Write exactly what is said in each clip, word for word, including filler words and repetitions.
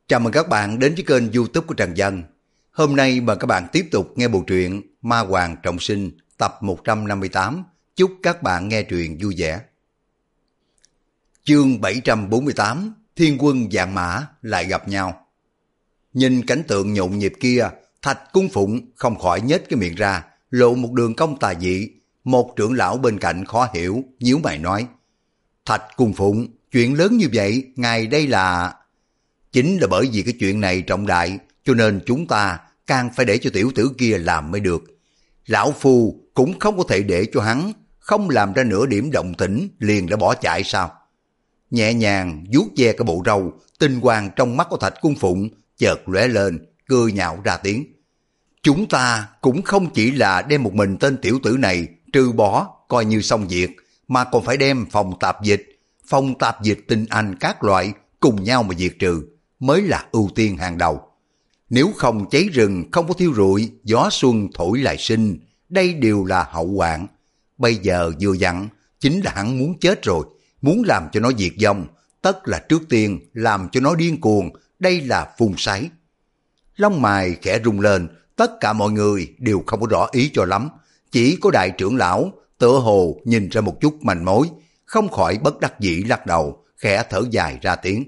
Chào mừng các bạn đến với kênh YouTube của Trần Dân. Hôm nay mời các bạn tiếp tục nghe bộ truyện Ma Hoàng Trọng Sinh tập một trăm năm mươi tám. Chúc các bạn nghe truyện vui vẻ. Chương bảy trăm bốn mươi tám, Thiên quân vạn mã lại gặp nhau. Nhìn cảnh tượng nhộn nhịp kia, Thạch Cung Phụng không khỏi nhếch cái miệng ra, lộ một đường cong tà dị. Một trưởng lão bên cạnh khó hiểu, nhíu mày nói: Thạch Cung Phụng, chuyện lớn như vậy, ngài đây là... Chính là bởi vì cái chuyện này trọng đại, cho nên chúng ta càng phải để cho tiểu tử kia làm mới được. Lão Phu cũng không có thể để cho hắn không làm ra nửa điểm động tĩnh liền đã bỏ chạy sao? Nhẹ nhàng vuốt ve cái bộ râu, tinh quang trong mắt của Thạch Cung Phụng chợt lóe lên, cười nhạo ra tiếng. Chúng ta cũng không chỉ là đem một mình tên tiểu tử này trừ bỏ coi như xong việc, mà còn phải đem phòng tạp dịch, phòng tạp dịch tinh anh các loại cùng nhau mà diệt trừ mới là ưu tiên hàng đầu. Nếu không cháy rừng không có thiêu rụi, gió xuân thổi lại sinh, đây đều là hậu hoạn. Bây giờ vừa dặn, chính là hắn muốn chết rồi, muốn làm cho nó diệt vong, tất là trước tiên làm cho nó điên cuồng, đây là phun sái. Lông mày khẽ rung lên, tất cả mọi người đều không có rõ ý cho lắm, chỉ có đại trưởng lão tựa hồ nhìn ra một chút manh mối, không khỏi bất đắc dĩ lắc đầu, khẽ thở dài ra tiếng.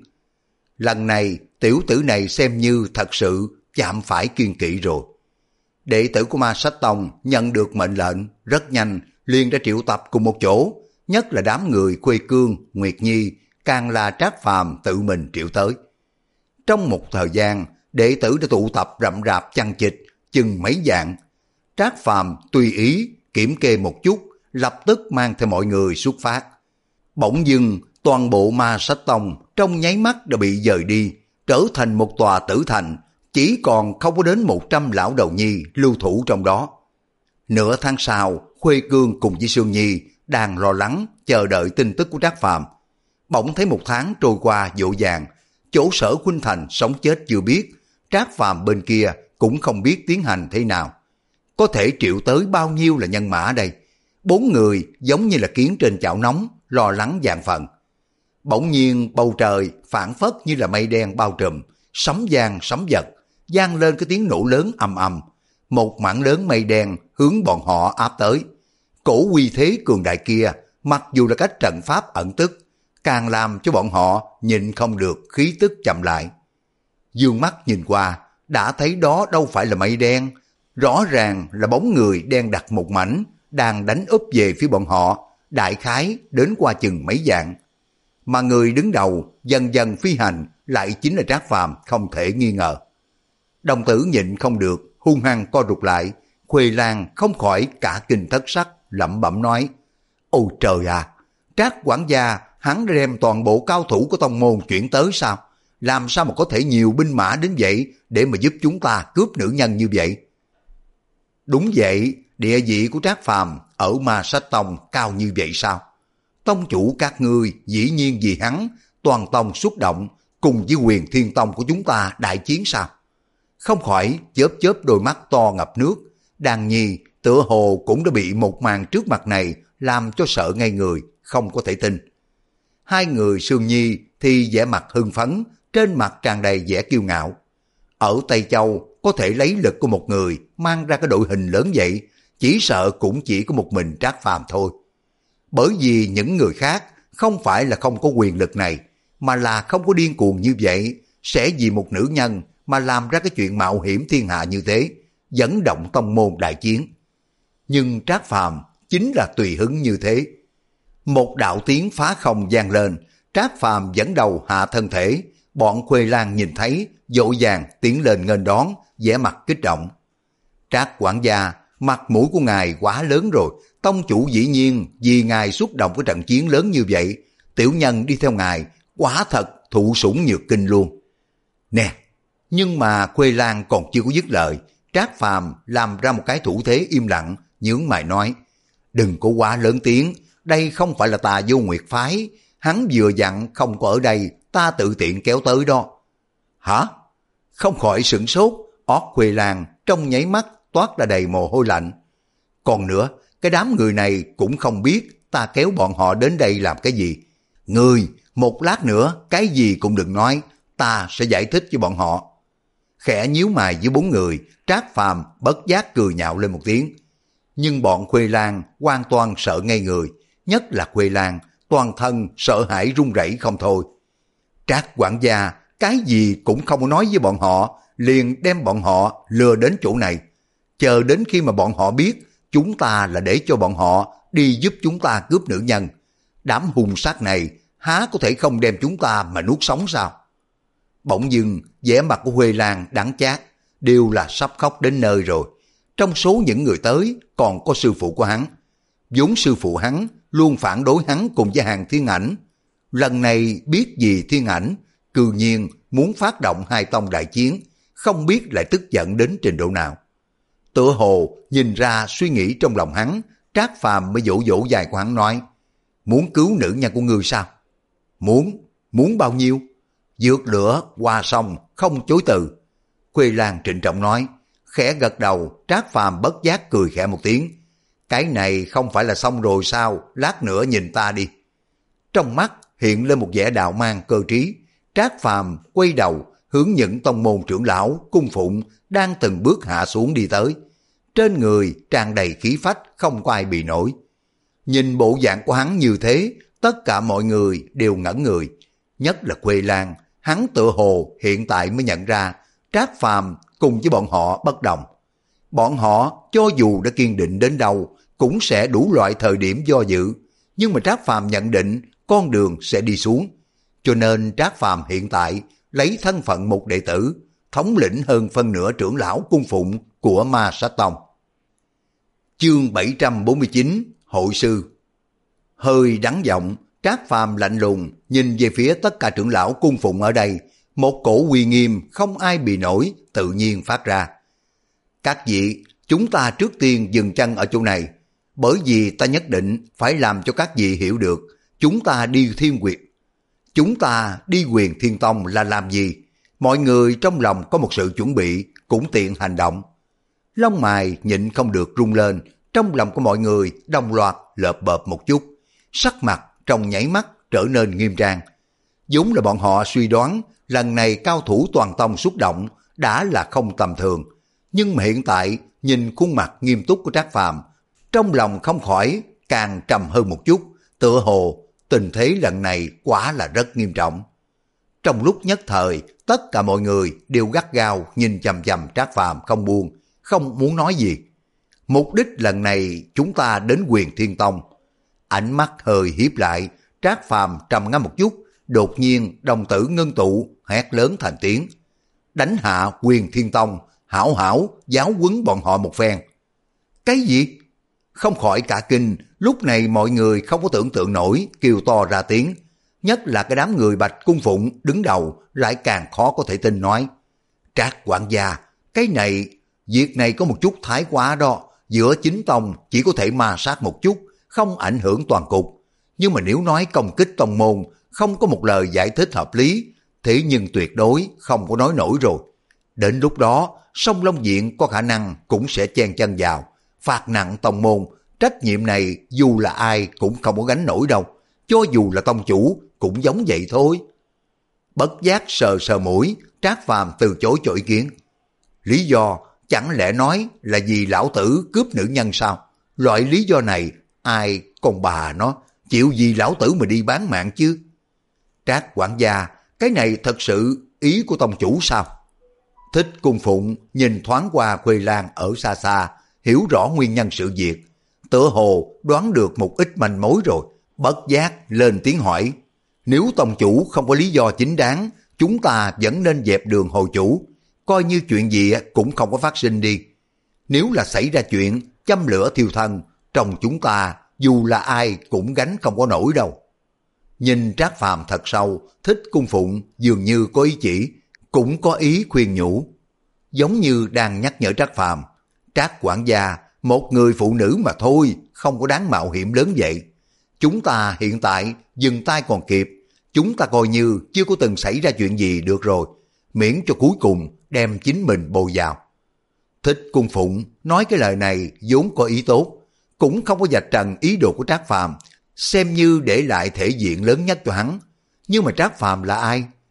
Lần này tiểu tử này xem như thật sự chạm phải kiên kỵ rồi. Đệ tử của Ma Sách Tông nhận được mệnh lệnh rất nhanh liền đã triệu tập cùng một chỗ, nhất là đám người Khuê Cương, Nguyệt Nhi, càng là Trác Phàm tự mình triệu tới. Trong một thời gian, đệ tử đã tụ tập rậm rạp chằng chịt chừng mấy vạn. Trác Phàm tùy ý kiểm kê một chút, lập tức mang theo mọi người xuất phát. Bỗng dưng toàn bộ Ma Sách Tông trong nháy mắt đã bị dời đi, trở thành một tòa tử thành, chỉ còn không có đến một trăm lão đầu nhi lưu thủ trong đó. Nửa tháng sau, Khuê Cương cùng với Sương Nhi đang lo lắng chờ đợi tin tức của Trác Phàm. Bỗng thấy một tháng trôi qua vội vàng, chỗ Sở Khuynh Thành sống chết chưa biết, Trác Phàm bên kia cũng không biết tiến hành thế nào. Có thể triệu tới bao nhiêu là nhân mã đây? Bốn người giống như là kiến trên chảo nóng, lo lắng vạn phần. Bỗng nhiên bầu trời phảng phất như là mây đen bao trùm, sấm vang sấm giật, vang lên cái tiếng nổ lớn ầm ầm. Một mảng lớn mây đen hướng bọn họ áp tới. Cổ uy thế cường đại kia, mặc dù là cách trận pháp ẩn tức, càng làm cho bọn họ nhìn không được khí tức chậm lại. Dương mắt nhìn qua, đã thấy đó đâu phải là mây đen, rõ ràng là bóng người đen đặc một mảnh, đang đánh úp về phía bọn họ, đại khái đến qua chừng mấy vạn. Mà người đứng đầu dần dần phi hành lại chính là Trác Phàm không thể nghi ngờ. Đồng tử nhịn không được, hung hăng co rụt lại, Khuê Lan không khỏi cả kinh thất sắc, lẩm bẩm nói: Ôi trời à, Trác quản gia hắn đã đem toàn bộ cao thủ của tông môn chuyển tới sao? Làm sao mà có thể nhiều binh mã đến vậy để mà giúp chúng ta cướp nữ nhân như vậy? Đúng vậy, địa vị của Trác Phàm ở Ma Sách Tông cao như vậy sao? Tông chủ các ngươi dĩ nhiên vì hắn, toàn tông xúc động, cùng với Huyền Thiên Tông của chúng ta đại chiến sao? Không khỏi chớp chớp đôi mắt to ngập nước, Đàn Nhi tựa hồ cũng đã bị một màn trước mặt này làm cho sợ ngây người, không có thể tin. Hai người Sương Nhi thì vẻ mặt hưng phấn, trên mặt tràn đầy vẻ kiêu ngạo. Ở Tây Châu có thể lấy lực của một người mang ra cái đội hình lớn vậy, chỉ sợ cũng chỉ có một mình Trác Phàm thôi. Bởi vì những người khác không phải là không có quyền lực này, mà là không có điên cuồng như vậy, sẽ vì một nữ nhân mà làm ra cái chuyện mạo hiểm thiên hạ như thế, dẫn động tông môn đại chiến. Nhưng Trác Phàm chính là tùy hứng như thế. Một đạo tiếng phá không vang lên, Trác Phàm dẫn đầu hạ thân thể, bọn Khuê Lan nhìn thấy, vội vàng tiến lên nghênh đón, vẻ mặt kích động. Trác quản gia, mặt mũi của ngài quá lớn rồi, tông chủ dĩ nhiên vì ngài xúc động cái trận chiến lớn như vậy, tiểu nhân đi theo ngài, quả thật thụ sủng nhược kinh luôn. Nè, nhưng mà Khuê Lan còn chưa có dứt lời, Trác Phàm làm ra một cái thủ thế im lặng, nhướng mày nói: Đừng có quá lớn tiếng, đây không phải là Tà Vô Nguyệt phái, hắn vừa dặn không có ở đây, ta tự tiện kéo tới đó. Hả? Không khỏi sửng sốt, ót Khuê Lan trong nháy mắt toát ra đầy mồ hôi lạnh. Còn nữa, cái đám người này cũng không biết ta kéo bọn họ đến đây làm cái gì. Ngươi, một lát nữa, cái gì cũng đừng nói, ta sẽ giải thích cho bọn họ. Khẽ nhíu mày với bốn người, Trác Phàm bất giác cười nhạo lên một tiếng. Nhưng bọn Khuê Lan hoàn toàn sợ ngây người, nhất là Khuê Lan, toàn thân sợ hãi run rẩy không thôi. Trác quản gia cái gì cũng không nói với bọn họ, liền đem bọn họ lừa đến chỗ này. Chờ đến khi mà bọn họ biết chúng ta là để cho bọn họ đi giúp chúng ta cướp nữ nhân, đám hung sát này há có thể không đem chúng ta mà nuốt sống sao? Bỗng dưng vẻ mặt của Huệ Lan đắng chát, đều là sắp khóc đến nơi rồi. Trong số những người tới còn có sư phụ của hắn. Vốn sư phụ hắn luôn phản đối hắn cùng với Hàng Thiên Ảnh. Lần này biết gì Thiên Ảnh, cư nhiên muốn phát động hai tông đại chiến, không biết lại tức giận đến trình độ nào. Tựa hồ nhìn ra suy nghĩ trong lòng hắn, Trác Phàm mới dỗ dỗ dài của hắn nói, muốn cứu nữ nhân của ngươi sao? Muốn, muốn bao nhiêu? Vượt lửa qua sông không chối từ. Khuê Lan trịnh trọng nói, khẽ gật đầu. Trác Phàm bất giác cười khẽ một tiếng. Cái này không phải là xong rồi sao? Lát nữa nhìn ta đi. Trong mắt hiện lên một vẻ đạo mang cơ trí. Trác Phàm quay đầu hướng những tông môn trưởng lão cung phụng đang từng bước hạ xuống đi tới. Trên người tràn đầy khí phách, không có ai bị nổi. Nhìn bộ dạng của hắn như thế, tất cả mọi người đều ngẩn người. Nhất là Khuê Lan, hắn tựa hồ hiện tại mới nhận ra Trác Phàm cùng với bọn họ bất đồng. Bọn họ cho dù đã kiên định đến đâu cũng sẽ đủ loại thời điểm do dự, nhưng mà Trác Phàm nhận định con đường sẽ đi xuống. Cho nên Trác Phàm hiện tại lấy thân phận một đệ tử, thống lĩnh hơn phân nửa trưởng lão cung phụng của Ma Sát Tông. Chương bảy trăm bốn mươi chín, Hội sư. Hơi đắng giọng, Trác Phàm lạnh lùng nhìn về phía tất cả trưởng lão cung phụng ở đây, một cổ uy nghiêm không ai bị nổi tự nhiên phát ra. Các vị, chúng ta trước tiên dừng chân ở chỗ này, bởi vì ta nhất định phải làm cho các vị hiểu được, chúng ta đi Thiên Quyệt. Chúng ta đi Huyền Thiên Tông là làm gì? Mọi người trong lòng có một sự chuẩn bị, cũng tiện hành động. Lông mày nhịn không được rung lên, trong lòng của mọi người đồng loạt lợp bợp một chút, sắc mặt trong nháy mắt trở nên nghiêm trang. Vốn là bọn họ suy đoán lần này cao thủ toàn tông xuất động đã là không tầm thường, nhưng mà hiện tại nhìn khuôn mặt nghiêm túc của Trác Phàm, trong lòng không khỏi càng trầm hơn một chút, tựa hồ tình thế lần này quả là rất nghiêm trọng. Trong lúc nhất thời, tất cả mọi người đều gắt gao nhìn chằm chằm Trác Phàm không buông, không muốn nói gì. Mục đích lần này chúng ta đến Huyền Thiên Tông. Ánh mắt hơi hiếp lại, Trác Phàm trầm ngâm một chút, đột nhiên đồng tử ngưng tụ, hét lớn thành tiếng. Đánh hạ Huyền Thiên Tông, hảo hảo giáo huấn bọn họ một phen. Cái gì? Không khỏi cả kinh, lúc này mọi người không có tưởng tượng nổi, kêu to ra tiếng. Nhất là cái đám người Bạch cung phụng đứng đầu lại càng khó có thể tin nói. Trác quản gia, cái này, việc này có một chút thái quá đó. Giữa chính tông chỉ có thể ma sát một chút, không ảnh hưởng toàn cục. Nhưng mà nếu nói công kích tông môn, không có một lời giải thích hợp lý, thế nhưng tuyệt đối không có nói nổi rồi. Đến lúc đó, Sông Long Viện có khả năng cũng sẽ chen chân vào, phạt nặng tông môn. Trách nhiệm này dù là ai cũng không có gánh nổi đâu, cho dù là tông chủ cũng giống vậy thôi. Bất giác sờ sờ mũi, Trác Phàm từ chối cho ý kiến. Lý do chẳng lẽ nói là vì lão tử cướp nữ nhân sao? Loại lý do này ai con bà nó chịu vì lão tử mà đi bán mạng chứ? Trác quản gia, cái này thật sự ý của tông chủ sao? Thích Cung Phụng nhìn thoáng qua Khuê Lan ở xa xa, hiểu rõ nguyên nhân sự việc, tựa hồ đoán được một ít manh mối rồi, bất giác lên tiếng hỏi. Nếu tông chủ không có lý do chính đáng, chúng ta vẫn nên dẹp đường hồi chủ, coi như chuyện gì cũng không có phát sinh đi. Nếu là xảy ra chuyện châm lửa thiêu thân, trong chúng ta dù là ai cũng gánh không có nổi đâu. Nhìn Trác Phàm thật sâu, Thích Cung Phụng dường như có ý chỉ, cũng có ý khuyên nhủ, giống như đang nhắc nhở Trác Phàm. Trác quản gia, một người phụ nữ mà thôi, không có đáng mạo hiểm lớn vậy. Chúng ta hiện tại dừng tay còn kịp, chúng ta coi như chưa có từng xảy ra chuyện gì được rồi, miễn cho cuối cùng đem chính mình bồi vào. Thích Cung Phụng nói cái lời này vốn có ý tốt, cũng không có vạch trần ý đồ của Trác Phàm, xem như để lại thể diện lớn nhất cho hắn. Nhưng mà Trác Phàm là ai?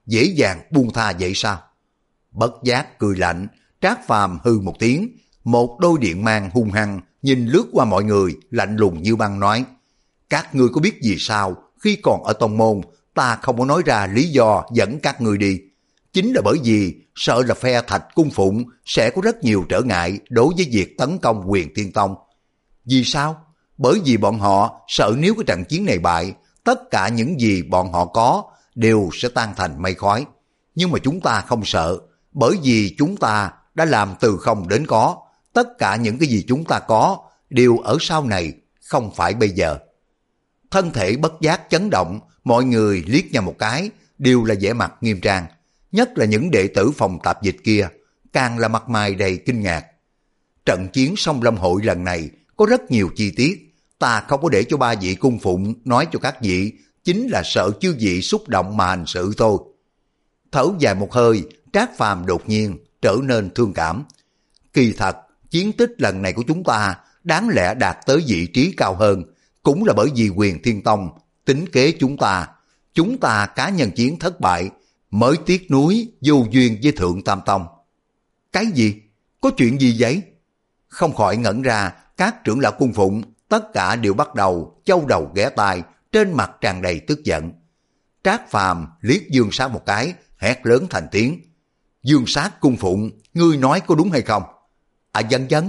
dễ dàng buông tha vậy sao? Bất giác cười lạnh, Trác Phàm hư một tiếng, một đôi điện mang hung hăng nhìn lướt qua mọi người, lạnh lùng như băng nói: các ngươi có biết gì sao, khi còn ở tông môn, ta không có nói ra lý do dẫn các ngươi đi. Chính là bởi vì sợ là phe Thạch Cung Phụng sẽ có rất nhiều trở ngại đối với việc tấn công Huyền Thiên Tông. Vì sao? Bởi vì bọn họ sợ nếu cái trận chiến này bại, tất cả những gì bọn họ có đều sẽ tan thành mây khói. Nhưng mà chúng ta không sợ, bởi vì chúng ta đã làm từ không đến có. Tất cả những cái gì chúng ta có đều ở sau này, không phải bây giờ. Thân thể bất giác chấn động, mọi người liếc nhau một cái, đều là vẻ mặt nghiêm trang. Nhất là những đệ tử phòng tạp dịch kia, càng là mặt mày đầy kinh ngạc. Trận chiến Sông Lâm Hội lần này có rất nhiều chi tiết, ta không có để cho ba vị cung phụng nói cho các vị, chính là sợ chư vị xúc động mà hành sự thôi. Thở dài một hơi, Trác Phàm đột nhiên trở nên thương cảm. Kỳ thật, chiến tích lần này của chúng ta đáng lẽ đạt tới vị trí cao hơn, cũng là bởi vì Huyền Thiên Tông tính kế chúng ta. Chúng ta cá nhân chiến thất bại, mới tiếc nuối vô duyên với Thượng Tam Tông. Cái gì? Có chuyện gì vậy? Không khỏi ngẩn ra, các trưởng lão cung phụng tất cả đều bắt đầu châu đầu ghé tai, trên mặt tràn đầy tức giận. Trác Phàm liếc Dương Sát một cái, hét lớn thành tiếng: Dương Sát cung phụng, ngươi nói có đúng hay không? À, dân dân.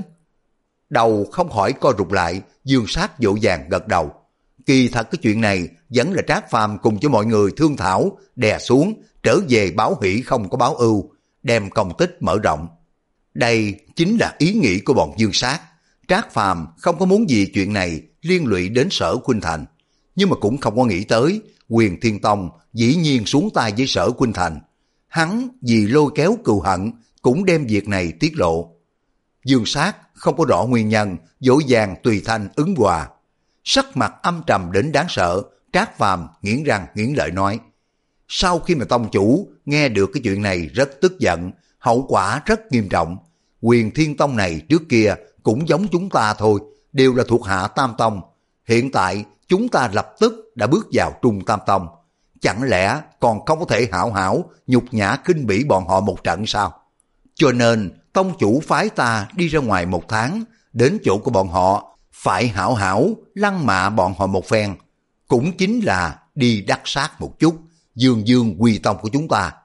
Đầu không khỏi co rụt lại, Dương Sát vội vàng gật đầu. Kỳ thật cái chuyện này vẫn là Trác Phàm cùng cho mọi người thương thảo, đè xuống, trở về báo hỷ không có báo ưu, đem công tích mở rộng. Đây chính là ý nghĩ của bọn Dương Sát. Trác Phàm không có muốn gì chuyện này liên lụy đến Sở Khuynh Thành, nhưng mà cũng không có nghĩ tới Huyền Thiên Tông dĩ nhiên xuống tay với Sở Khuynh Thành. Hắn vì lôi kéo cừu hận cũng đem việc này tiết lộ. Dương Sát không có rõ nguyên nhân, dỗ dàng tùy thanh ứng hòa. Sắc mặt âm trầm đến đáng sợ, Trác Phàm nghiến răng nghiến lợi nói: sau khi mà tông chủ nghe được cái chuyện này rất tức giận, hậu quả rất nghiêm trọng. Huyền Thiên Tông này trước kia cũng giống chúng ta thôi, đều là thuộc hạ Tam Tông. Hiện tại chúng ta lập tức đã bước vào Trung Tam Tông, chẳng lẽ còn không có thể hảo hảo nhục nhã khinh bỉ bọn họ một trận sao? Cho nên tông chủ phái ta đi ra ngoài một tháng, đến chỗ của bọn họ, phải hảo hảo lăng mạ bọn họ một phen, cũng chính là đi đắc sát một chút, dương dương quy tông của chúng ta.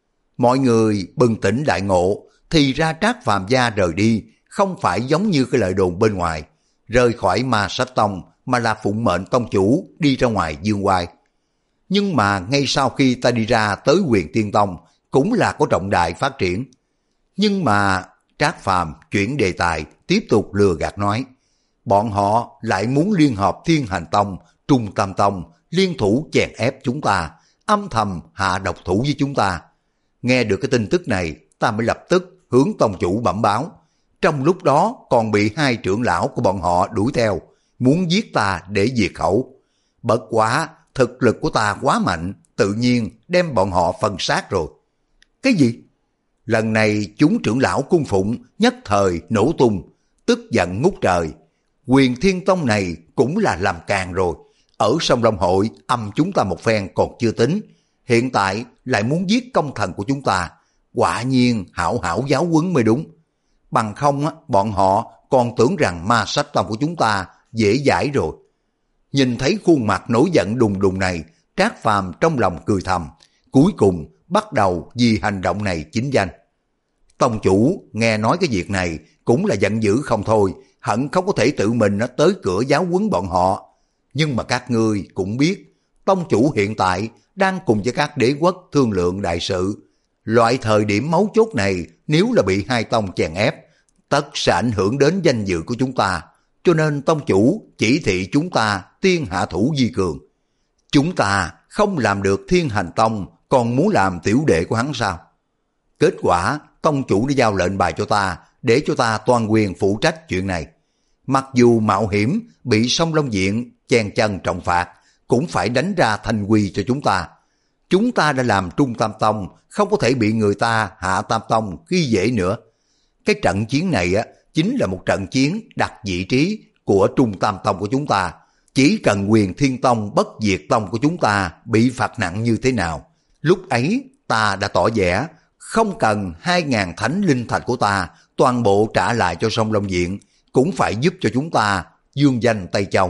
Mọi người bừng tỉnh đại ngộ, thì ra Trác Phàm gia rời đi không phải giống như cái lời đồn bên ngoài, rời khỏi Ma Sách Tông mà là phụng mệnh tông chủ đi ra ngoài dương oai. Nhưng mà ngay sau khi ta đi ra tới Huyền Tiên Tông cũng là có trọng đại phát triển. Nhưng mà Trác Phàm chuyển đề tài, tiếp tục lừa gạt nói, bọn họ lại muốn liên hợp Thiên Hành Tông, Trung Tam Tông, liên thủ chèn ép chúng ta, âm thầm hạ độc thủ với chúng ta. Nghe được cái tin tức này, ta mới lập tức hướng tông chủ bẩm báo. Trong lúc đó còn bị hai trưởng lão của bọn họ đuổi theo, muốn giết ta để diệt khẩu. Bất quá, thực lực của ta quá mạnh, tự nhiên đem bọn họ phân sát rồi. Cái gì? Lần này chúng trưởng lão cung phụng nhất thời nổ tung, tức giận ngút trời. Huyền Thiên Tông này cũng là làm càng rồi. Ở sông Long Hội âm chúng ta một phen còn chưa tính, hiện tại lại muốn giết công thần của chúng ta. Quả nhiên hảo hảo giáo huấn mới đúng. Bằng không á, bọn họ còn tưởng rằng Ma Sách Tông của chúng ta dễ dãi rồi. Nhìn thấy khuôn mặt nổi giận đùng đùng này, Trác Phàm trong lòng cười thầm, cuối cùng bắt đầu vì hành động này chính danh. Tông chủ nghe nói cái việc này cũng là giận dữ không thôi, hận không có thể tự mình tới cửa giáo huấn bọn họ. Nhưng mà các ngươi cũng biết, tông chủ hiện tại đang cùng với các đế quốc thương lượng đại sự. Loại thời điểm mấu chốt này nếu là bị hai tông chèn ép, tất sẽ ảnh hưởng đến danh dự của chúng ta. Cho nên tông chủ chỉ thị chúng ta tiên hạ thủ vi cường. Chúng ta không làm được Thiên Hành Tông, còn muốn làm tiểu đệ của hắn sao? Kết quả tông chủ đã giao lệnh bài cho ta, để cho ta toàn quyền phụ trách chuyện này. Mặc dù mạo hiểm bị Sông Long Viện chen chân trọng phạt, cũng phải đánh ra thành quy cho chúng ta. Chúng ta đã làm Trung Tam Tông, không có thể bị người ta hạ Tam Tông khi dễ nữa. Cái trận chiến này á chính là một trận chiến đặt vị trí của Trung Tam Tông của chúng ta. Chỉ cần Huyền Thiên Tông bất diệt tông của chúng ta bị phạt nặng như thế nào, lúc ấy ta đã tỏ vẻ, không cần hai ngàn thánh linh thạch của ta toàn bộ trả lại cho Sông Long Viện, cũng phải giúp cho chúng ta dương danh Tây Châu.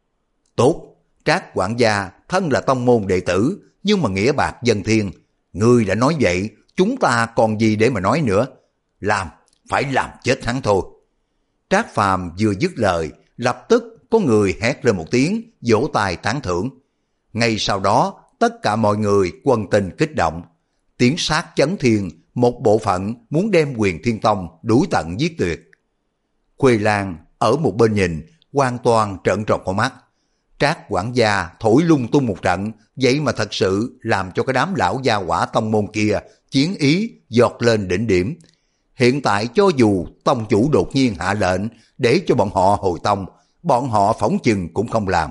Tốt, Trác quản gia thân là tông môn đệ tử, nhưng mà nghĩa bạc dân thiên. Ngươi đã nói vậy, chúng ta còn gì để mà nói nữa. Làm, phải làm chết hắn thôi. Trác Phàm vừa dứt lời, lập tức có người hét lên một tiếng, vỗ tay tán thưởng. Ngay sau đó, tất cả mọi người quần tình kích động. Tiếng sát chấn thiên, một bộ phận muốn đem Huyền Thiên Tông đuổi tận giết tuyệt. Khuê Lan ở một bên nhìn, hoàn toàn trợn tròn con mắt. Trác quản gia thổi lung tung một trận, vậy mà thật sự làm cho cái đám lão gia hỏa tông môn kia chiến ý giọt lên đỉnh điểm. Hiện tại cho dù tông chủ đột nhiên hạ lệnh để cho bọn họ hồi tông, bọn họ phỏng chừng cũng không làm.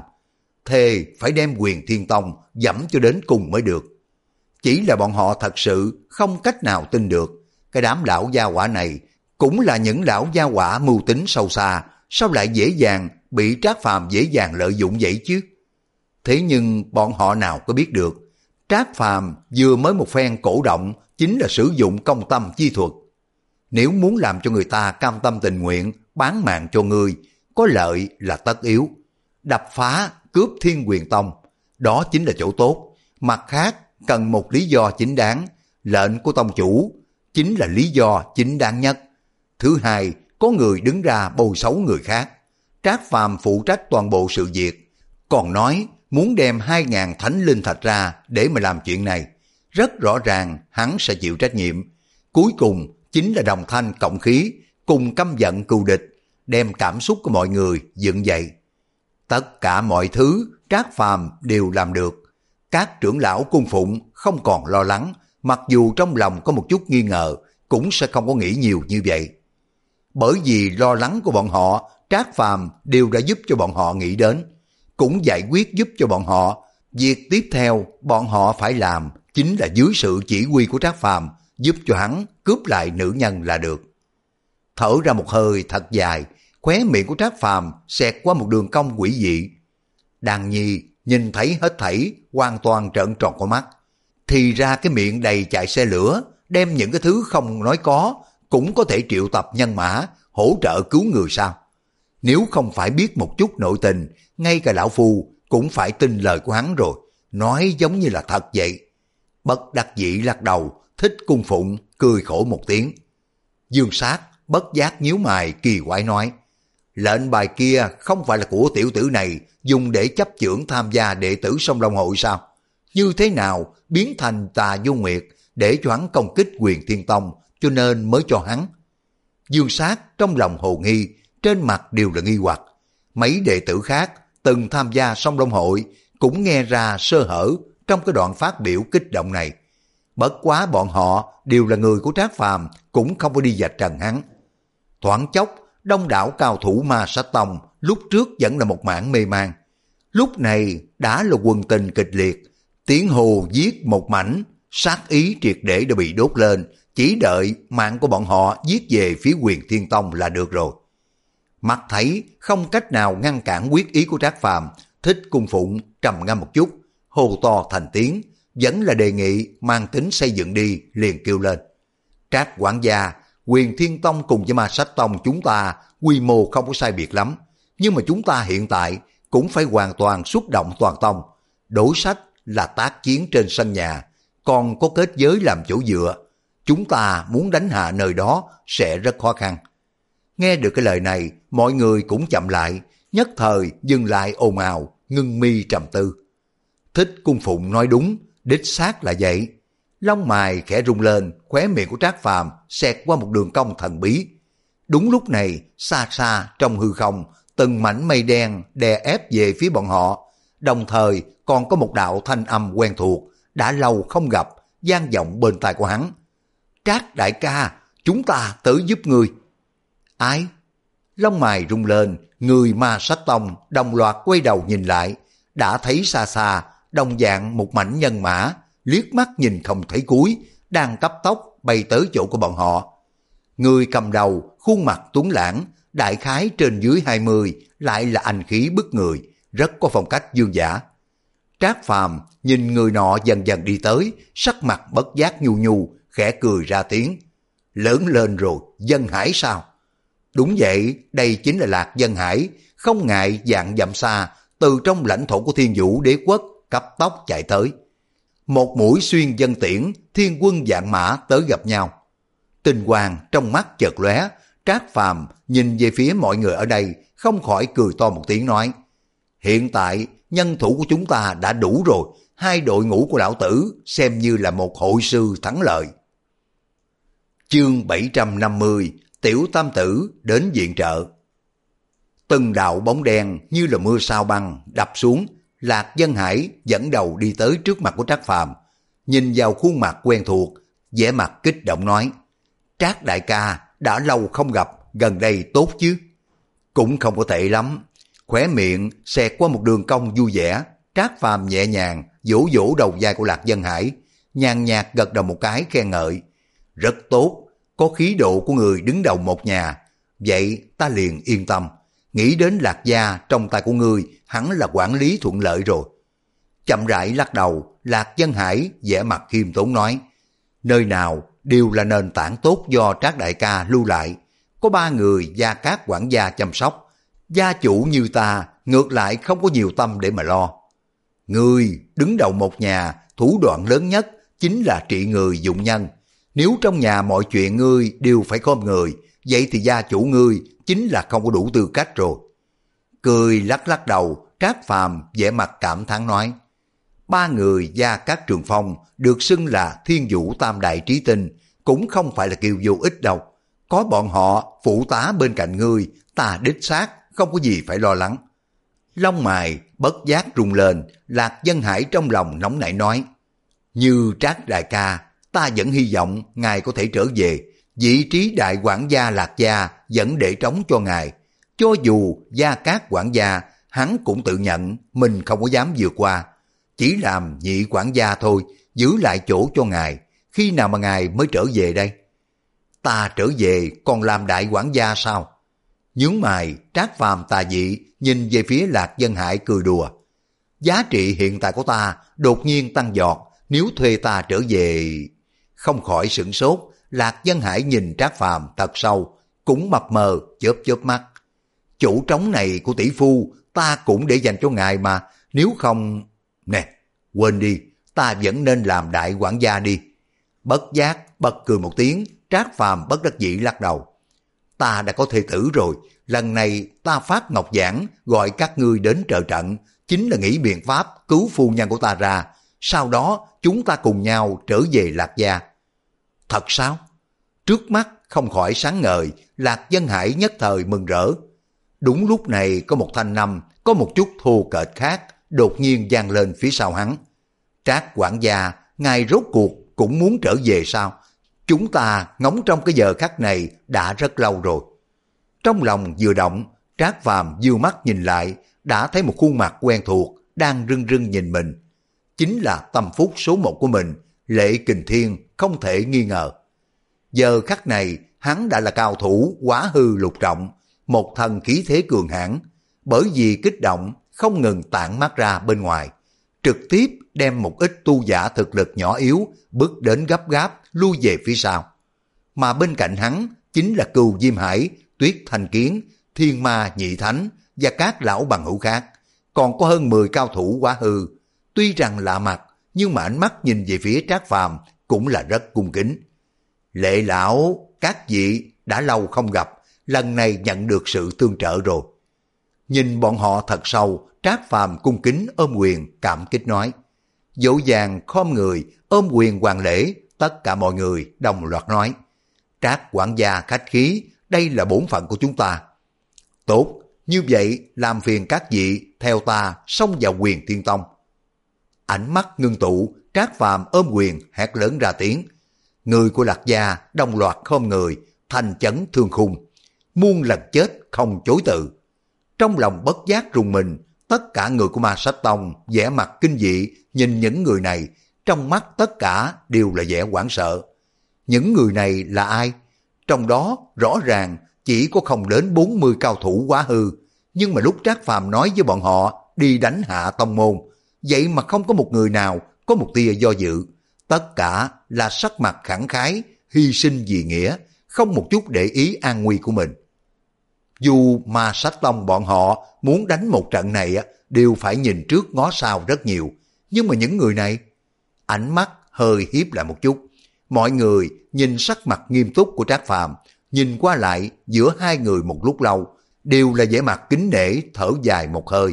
Thề phải đem Huyền Thiên Tông dẫm cho đến cùng mới được. Chỉ là bọn họ thật sự không cách nào tin được. Cái đám lão gia hỏa này cũng là những lão gia hỏa mưu tính sâu xa, sao lại dễ dàng bị Trác Phàm dễ dàng lợi dụng vậy chứ? Thế nhưng bọn họ nào có biết được, Trác Phàm vừa mới một phen cổ động chính là sử dụng công tâm chi thuật. Nếu muốn làm cho người ta cam tâm tình nguyện bán mạng cho ngươi, có lợi là tất yếu. Đập phá, cướp Thiên Huyền Tông, đó chính là chỗ tốt. Mặt khác, cần một lý do chính đáng, lệnh của tông chủ chính là lý do chính đáng nhất. Thứ hai, có người đứng ra bôi xấu người khác. Trác Phàm phụ trách toàn bộ sự việc, còn nói muốn đem hai ngàn thánh linh thạch ra để mà làm chuyện này. Rất rõ ràng hắn sẽ chịu trách nhiệm. Cuối cùng chính là đồng thanh cộng khí, cùng căm giận cừu địch, đem cảm xúc của mọi người dựng dậy. Tất cả mọi thứ Trác Phàm đều làm được. Các trưởng lão cung phụng không còn lo lắng, mặc dù trong lòng có một chút nghi ngờ, cũng sẽ không có nghĩ nhiều như vậy. Bởi vì lo lắng của bọn họ, Trác Phàm đều đã giúp cho bọn họ nghĩ đến, cũng giải quyết giúp cho bọn họ. Việc tiếp theo bọn họ phải làm chính là dưới sự chỉ huy của Trác Phàm giúp cho hắn cướp lại nữ nhân là được. Thở ra một hơi thật dài, khóe miệng của Trác Phàm xẹt qua một đường cong quỷ dị. Đàn Nhi nhìn thấy hết thảy, hoàn toàn trợn tròn con mắt. Thì ra cái miệng đầy chạy xe lửa, đem những cái thứ không nói có, cũng có thể triệu tập nhân mã, hỗ trợ cứu người sao? Nếu không phải biết một chút nội tình, ngay cả lão phu cũng phải tin lời của hắn rồi, nói giống như là thật vậy. Bất đắc dĩ lắc đầu, Thích Cung Phụng cười khổ một tiếng. Dương Sát bất giác nhíu mày kỳ quái nói, lệnh bài kia không phải là của tiểu tử này dùng để chấp chưởng tham gia đệ tử Sông Long Hội sao? Như thế nào biến thành Tà Vô Nguyệt để cho hắn công kích Huyền Thiên Tông, cho nên mới cho hắn? Dương Sát trong lòng hồ nghi, trên mặt đều là nghi hoặc. Mấy đệ tử khác từng tham gia Sông Long Hội cũng nghe ra sơ hở trong cái đoạn phát biểu kích động này. Bất quá bọn họ đều là người của Trác Phàm, cũng không có đi vạch trần hắn. Thoáng chốc, đông đảo cao thủ Ma Sát Tông lúc trước vẫn là một mảng mê man, lúc này đã là quần tình kịch liệt. Tiếng hồ giết một mảnh, sát ý triệt để đã bị đốt lên, chỉ đợi mạng của bọn họ giết về phía Huyền Thiên Tông là được rồi. Mắt thấy không cách nào ngăn cản quyết ý của Trác Phàm, Thích Cung Phụng trầm ngâm một chút, hô to thành tiếng, vẫn là đề nghị mang tính xây dựng đi, liền kêu lên. Trác quản gia, Huyền Thiên Tông cùng với Ma Sách Tông chúng ta quy mô không có sai biệt lắm, nhưng mà chúng ta hiện tại cũng phải hoàn toàn xuất động toàn tông. Đối sách là tác chiến trên sân nhà, còn có kết giới làm chỗ dựa. Chúng ta muốn đánh hạ nơi đó sẽ rất khó khăn. Nghe được cái lời này, mọi người cũng chậm lại, nhất thời dừng lại ồn ào, ngưng mi trầm tư. Thích Cung Phụng nói đúng, đích xác là vậy. Lông mày khẽ rung lên, khóe miệng của Trác Phàm xẹt qua một đường cong thần bí. Đúng lúc này, xa xa trong hư không, từng mảnh mây đen đè ép về phía bọn họ, đồng thời còn có một đạo thanh âm quen thuộc, đã lâu không gặp, vang vọng bên tai của hắn. Trác đại ca, chúng ta tới giúp ngươi. Ai? Lông mày rung lên, người Ma Sách Tông đồng loạt quay đầu nhìn lại, đã thấy xa xa, đồng dạng một mảnh nhân mã, liếc mắt nhìn không thấy cuối, đang cấp tốc bay tới chỗ của bọn họ. Người cầm đầu, khuôn mặt tuấn lãng, đại khái trên dưới hai mươi, lại là anh khí bức người, rất có phong cách dương giả. Trác Phàm nhìn người nọ dần dần đi tới, sắc mặt bất giác nhu nhu, khẽ cười ra tiếng. Lớn lên rồi, Dân Hải sao? Đúng vậy, đây chính là Lạc Dân Hải, không ngại vạn dặm xa, từ trong lãnh thổ của Thiên Vũ Đế Quốc, cấp tốc chạy tới. Một mũi xuyên dân tiễn, thiên quân vạn mã tới gặp nhau. Tinh quang trong mắt chợt lóe, Trác Phàm nhìn về phía mọi người ở đây, không khỏi cười to một tiếng nói. Hiện tại, nhân thủ của chúng ta đã đủ rồi, hai đội ngũ của lão tử xem như là một hội sư thắng lợi. Chương bảy trăm năm mươi, Tiểu Tam Tử đến viện trợ. Từng đạo bóng đen như là mưa sao băng đập xuống, Lạc Dân Hải dẫn đầu đi tới trước mặt của Trác Phàm, nhìn vào khuôn mặt quen thuộc, vẻ mặt kích động nói: Trác đại ca, đã lâu không gặp, gần đây tốt chứ? Cũng không có tệ lắm. Khóe miệng xẹt qua một đường cong vui vẻ, Trác Phàm nhẹ nhàng vỗ vỗ đầu vai của Lạc Dân Hải, nhàn nhạt gật đầu một cái khen ngợi. Rất tốt, có khí độ của người đứng đầu một nhà, vậy ta liền yên tâm. Nghĩ đến Lạc gia trong tay của ngươi hẳn là quản lý thuận lợi rồi. Chậm rãi lắc đầu, Lạc Dân Hải vẻ mặt khiêm tốn nói: nơi nào đều là nền tảng tốt do Trác đại ca lưu lại. Có ba người Gia Cát quản gia chăm sóc, gia chủ như ta ngược lại không có nhiều tâm để mà lo. Ngươi đứng đầu một nhà, thủ đoạn lớn nhất chính là trị người dụng nhân. Nếu trong nhà mọi chuyện ngươi đều phải khom người, vậy thì gia chủ ngươi chính là không có đủ tư cách rồi. Cười lắc lắc đầu, Trác Phàm vẻ mặt cảm thán nói: ba người Gia Cát Trường Phong được xưng là Thiên Vũ Tam Đại Trí Tinh, cũng không phải là kiều vô ích đâu. Có bọn họ phụ tá bên cạnh ngươi, ta đích xác không có gì phải lo lắng. Lông mày bất giác rung lên, Lạc Dân Hải trong lòng nóng nảy nói: như Trác đại ca, ta vẫn hy vọng ngài có thể trở về. Vị trí đại quản gia Lạc gia vẫn để trống cho ngài. Cho dù Gia Cát quản gia, hắn cũng tự nhận mình không có dám vượt qua. Chỉ làm nhị quản gia thôi, giữ lại chỗ cho ngài. Khi nào mà ngài mới trở về đây? Ta trở về còn làm đại quản gia sao? Nhướng mày, Trác Phàm tà dị nhìn về phía Lạc Dân Hải cười đùa. Giá trị hiện tại của ta đột nhiên tăng giọt, nếu thuê ta trở về... Không khỏi sửng sốt, Lạc Dân Hải nhìn Trác Phàm thật sâu, cũng mập mờ chớp chớp mắt. Chỗ trống này của tỷ phu ta cũng để dành cho ngài mà, nếu không... Nè, quên đi, ta vẫn nên làm đại quản gia đi. Bất giác bật cười một tiếng, Trác Phàm bất đắc dĩ lắc đầu. Ta đã có thê tử rồi, lần này ta phát ngọc giảng gọi các ngươi đến trợ trận, chính là nghĩ biện pháp cứu phu nhân của ta ra, sau đó chúng ta cùng nhau trở về Lạc gia. Thật sao? Trước mắt không khỏi sáng ngời, Lạc Dân Hải nhất thời mừng rỡ. Đúng lúc này có một thanh âm có một chút thô kệch khác đột nhiên vang lên phía sau hắn. Trác quản gia, ngài rốt cuộc cũng muốn trở về sao? Chúng ta ngóng trong cái giờ khắc này đã rất lâu rồi. Trong lòng vừa động, Trác Phàm dương mắt nhìn lại, đã thấy một khuôn mặt quen thuộc đang rưng rưng nhìn mình. Chính là tâm phúc số một của mình, Lệ Kình Thiên, không thể nghi ngờ. Giờ khắc này, hắn đã là cao thủ quá hư lục trọng, một thần khí thế cường hãn, bởi vì kích động không ngừng tản mát ra bên ngoài, trực tiếp đem một ít tu giả thực lực nhỏ yếu bước đến gấp gáp lui về phía sau. Mà bên cạnh hắn chính là Cừu Diêm Hải, Tuyết Thanh Kiến, Thiên Ma Nhị Thánh và các lão bằng hữu khác, còn có hơn mười cao thủ quá hư. Tuy rằng lạ mặt, nhưng mà ánh mắt nhìn về phía Trác Phàm cũng là rất cung kính. Lệ lão, các vị đã lâu không gặp, lần này nhận được sự tương trợ rồi. Nhìn bọn họ thật sâu, Trác Phàm cung kính ôm quyền cảm kích nói. Dỗ dàng khom người ôm quyền hoàng lễ, tất cả mọi người đồng loạt nói. Trác quản gia khách khí, đây là bổn phận của chúng ta. Tốt, như vậy làm phiền các vị theo ta xông vào Quyền Tiên Tông. Ánh mắt ngưng tụ, Trác Phàm ôm quyền hét lớn ra tiếng. Người của Lạc gia đồng loạt khom người, thành chấn thương khung, muôn lần chết không chối từ. Trong lòng bất giác rùng mình, tất cả người của Ma Sách Tông vẻ mặt kinh dị nhìn những người này, trong mắt tất cả đều là vẻ hoảng sợ. Những người này là ai? Trong đó rõ ràng chỉ có không đến bốn mươi cao thủ quá hư, nhưng mà lúc Trác Phàm nói với bọn họ đi đánh hạ tông môn, vậy mà không có một người nào có một tia do dự. Tất cả là sắc mặt khẳng khái, hy sinh vì nghĩa, không một chút để ý an nguy của mình. Dù Ma Sách Tông bọn họ muốn đánh một trận này đều phải nhìn trước ngó sau rất nhiều, nhưng mà những người này, ánh mắt hơi hiếp lại một chút. Mọi người nhìn sắc mặt nghiêm túc của Trác Phàm, nhìn qua lại giữa hai người một lúc lâu, đều là vẻ mặt kính nể, thở dài một hơi.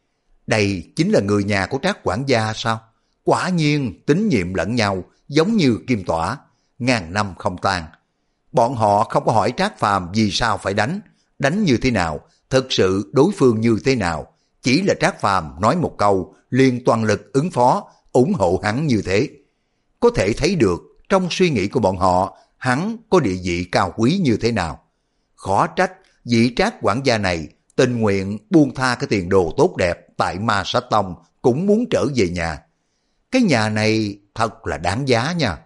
Đây chính là người nhà của Trác quản gia sao? Quả nhiên tín nhiệm lẫn nhau, giống như kim tỏa, ngàn năm không tan. Bọn họ không có hỏi Trác Phàm vì sao phải đánh, đánh như thế nào, thực sự đối phương như thế nào. Chỉ là Trác Phàm nói một câu, liền toàn lực ứng phó, ủng hộ hắn như thế. Có thể thấy được trong suy nghĩ của bọn họ, hắn có địa vị cao quý như thế nào. Khó trách vị Trác quản gia này tình nguyện buông tha cái tiền đồ tốt đẹp tại Ma Sách Tông cũng muốn trở về nhà. Cái nhà này thật là đáng giá nha.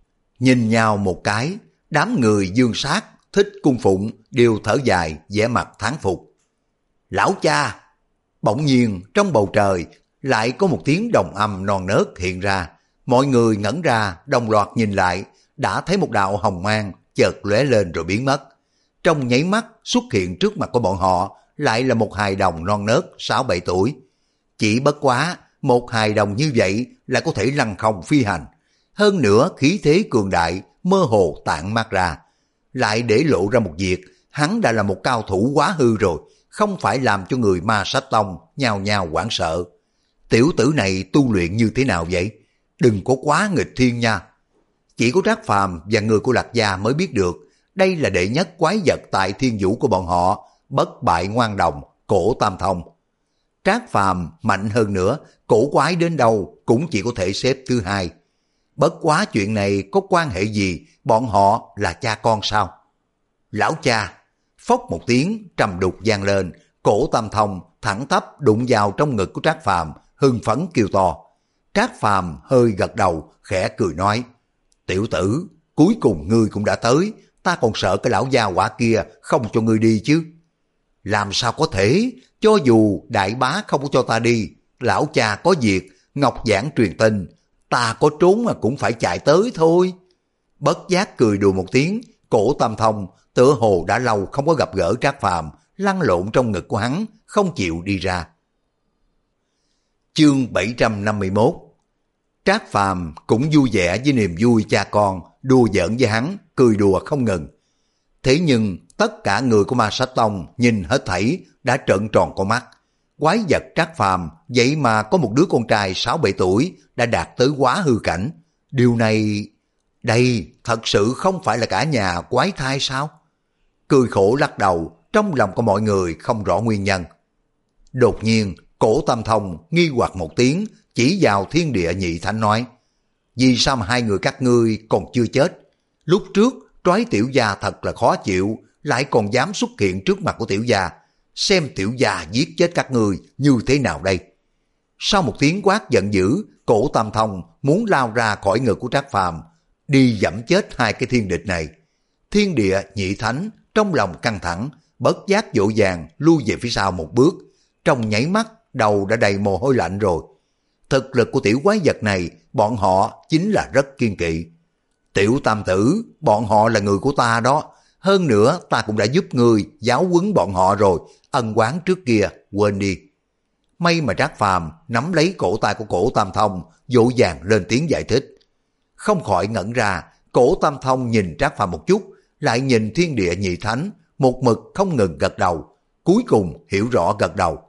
Nhìn nhau một cái, đám người Dương Sát, Thích Cung Phụng đều thở dài, vẻ mặt thán phục. Lão cha! Bỗng nhiên trong bầu trời lại có một tiếng đồng âm non nớt hiện ra. Mọi người ngẩn ra, đồng loạt nhìn lại, đã thấy một đạo hồng mang chợt lóe lên rồi biến mất. Trong nháy mắt xuất hiện trước mặt của bọn họ lại là một hài đồng non nớt sáu bảy tuổi. Chỉ bất quá, một hài đồng như vậy là có thể lăng không phi hành. Hơn nữa khí thế cường đại, mơ hồ tản mát ra. Lại để lộ ra một việc, hắn đã là một cao thủ quá hư rồi, không phải làm cho người Ma Sách Tông nhao nhao hoảng sợ. Tiểu tử này tu luyện như thế nào vậy? Đừng có quá nghịch thiên nha. Chỉ có Trác Phàm và người của Lạc Gia mới biết được, đây là đệ nhất quái vật tại thiên vũ của bọn họ, bất bại ngoan đồng, Cổ Tam Thông. Trác Phàm mạnh hơn nữa, cổ quái đến đâu cũng chỉ có thể xếp thứ hai. Bất quá chuyện này có quan hệ gì, bọn họ là cha con sao? Lão cha, phốc một tiếng trầm đục vang lên, Cổ Tam Thông thẳng tắp đụng vào trong ngực của Trác Phàm, hưng phấn kêu to. Trác Phàm hơi gật đầu, khẽ cười nói, tiểu tử, cuối cùng ngươi cũng đã tới, ta còn sợ cái lão gia hỏa kia không cho ngươi đi chứ. Làm sao có thể, cho dù đại bá không có cho ta đi, lão cha có việc, ngọc giảng truyền tin, ta có trốn mà cũng phải chạy tới thôi. Bất giác cười đùa một tiếng, Cổ Tam Thông tựa hồ đã lâu không có gặp gỡ Trác Phàm, lăn lộn trong ngực của hắn, không chịu đi ra. Chương bảy trăm năm mươi mốt. Trác Phàm cũng vui vẻ với niềm vui cha con, đùa giỡn với hắn, cười đùa không ngừng. Thế nhưng tất cả người của Ma Sách Tông nhìn hết thảy đã trợn tròn con mắt. Quái vật Trác Phàm vậy mà có một đứa con trai sáu bảy tuổi đã đạt tới quá hư cảnh. Điều này, đây thật sự không phải là cả nhà quái thai sao? Cười khổ lắc đầu, trong lòng của mọi người không rõ nguyên nhân. Đột nhiên, Cổ Tam Thông nghi hoặc một tiếng, chỉ vào Thiên Địa Nhị Thánh nói, vì sao mà hai người các ngươi còn chưa chết? Lúc trước trói tiểu gia thật là khó chịu, lại còn dám xuất hiện trước mặt của tiểu gia, xem tiểu gia giết chết các ngươi như thế nào đây? Sau một tiếng quát giận dữ, Cổ Tam Thông muốn lao ra khỏi ngực của Trác Phàm, đi dẫm chết hai cái thiên địch này. Thiên Địa Nhị Thánh trong lòng căng thẳng, bất giác vội vàng lui về phía sau một bước, trong nháy mắt đầu đã đầy mồ hôi lạnh rồi. Thực lực của tiểu quái vật này, bọn họ chính là rất kiên kỵ. Tiểu tam tử, bọn họ là người của ta đó. Hơn nữa ta cũng đã giúp ngươi giáo huấn bọn họ rồi, ân oán trước kia, quên đi. May mà Trác Phàm nắm lấy cổ tay của Cổ Tam Thông, vội vàng lên tiếng giải thích. Không khỏi ngẩn ra, Cổ Tam Thông nhìn Trác Phàm một chút, lại nhìn Thiên Địa Nhị Thánh, một mực không ngừng gật đầu. Cuối cùng hiểu rõ gật đầu.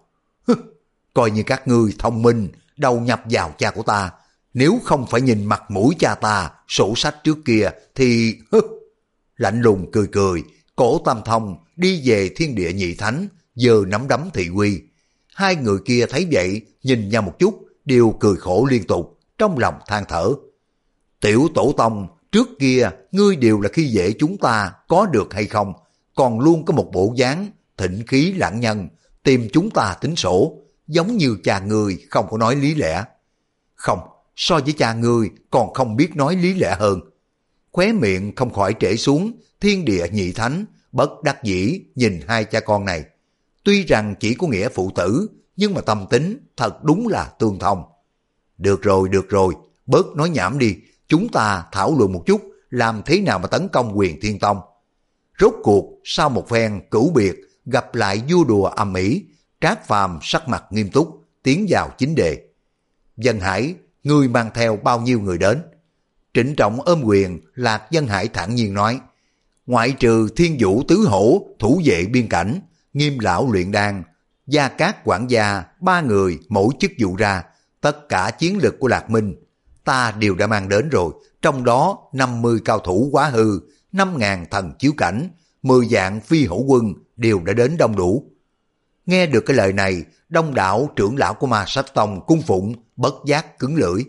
Coi như các ngươi thông minh, đầu nhập vào cha của ta. Nếu không phải nhìn mặt mũi cha ta, sổ sách trước kia, thì... Lạnh lùng cười cười, Cổ Tam Thông đi về Thiên Địa Nhị Thánh, giờ nắm đấm thị uy. Hai người kia thấy vậy, nhìn nhau một chút, đều cười khổ liên tục, trong lòng than thở. Tiểu tổ tông, trước kia ngươi đều là khi dễ chúng ta, có được hay không? Còn luôn có một bộ dáng, thịnh khí lãng nhân, tìm chúng ta tính sổ, giống như cha ngươi không có nói lý lẽ. Không, so với cha ngươi còn không biết nói lý lẽ hơn. Khóe miệng không khỏi trễ xuống, Thiên Địa Nhị Thánh bất đắc dĩ nhìn hai cha con này. Tuy rằng chỉ có nghĩa phụ tử, nhưng mà tâm tính thật đúng là tương thông. Được rồi, được rồi, bớt nói nhảm đi, chúng ta thảo luận một chút, làm thế nào mà tấn công Huyền Thiên Tông. Rốt cuộc, sau một phen cửu biệt, gặp lại vua đùa ầm ĩ, Trác Phàm sắc mặt nghiêm túc, tiến vào chính đề. Dân Hải, ngươi mang theo bao nhiêu người đến? Trịnh trọng ôm quyền, Lạc Dân Hải thản nhiên nói, ngoại trừ Thiên Vũ Tứ Hổ, thủ vệ biên cảnh, Nghiêm Lão luyện đan, Gia Cát quản gia, ba người mỗi chức vụ ra, tất cả chiến lực của Lạc Minh, ta đều đã mang đến rồi, trong đó năm mươi cao thủ quá hư, năm ngàn thần chiếu cảnh, mười vạn phi hổ quân đều đã đến đông đủ. Nghe được cái lời này, đông đảo trưởng lão của Ma Sách Tông cung phụng bất giác cứng lưỡi.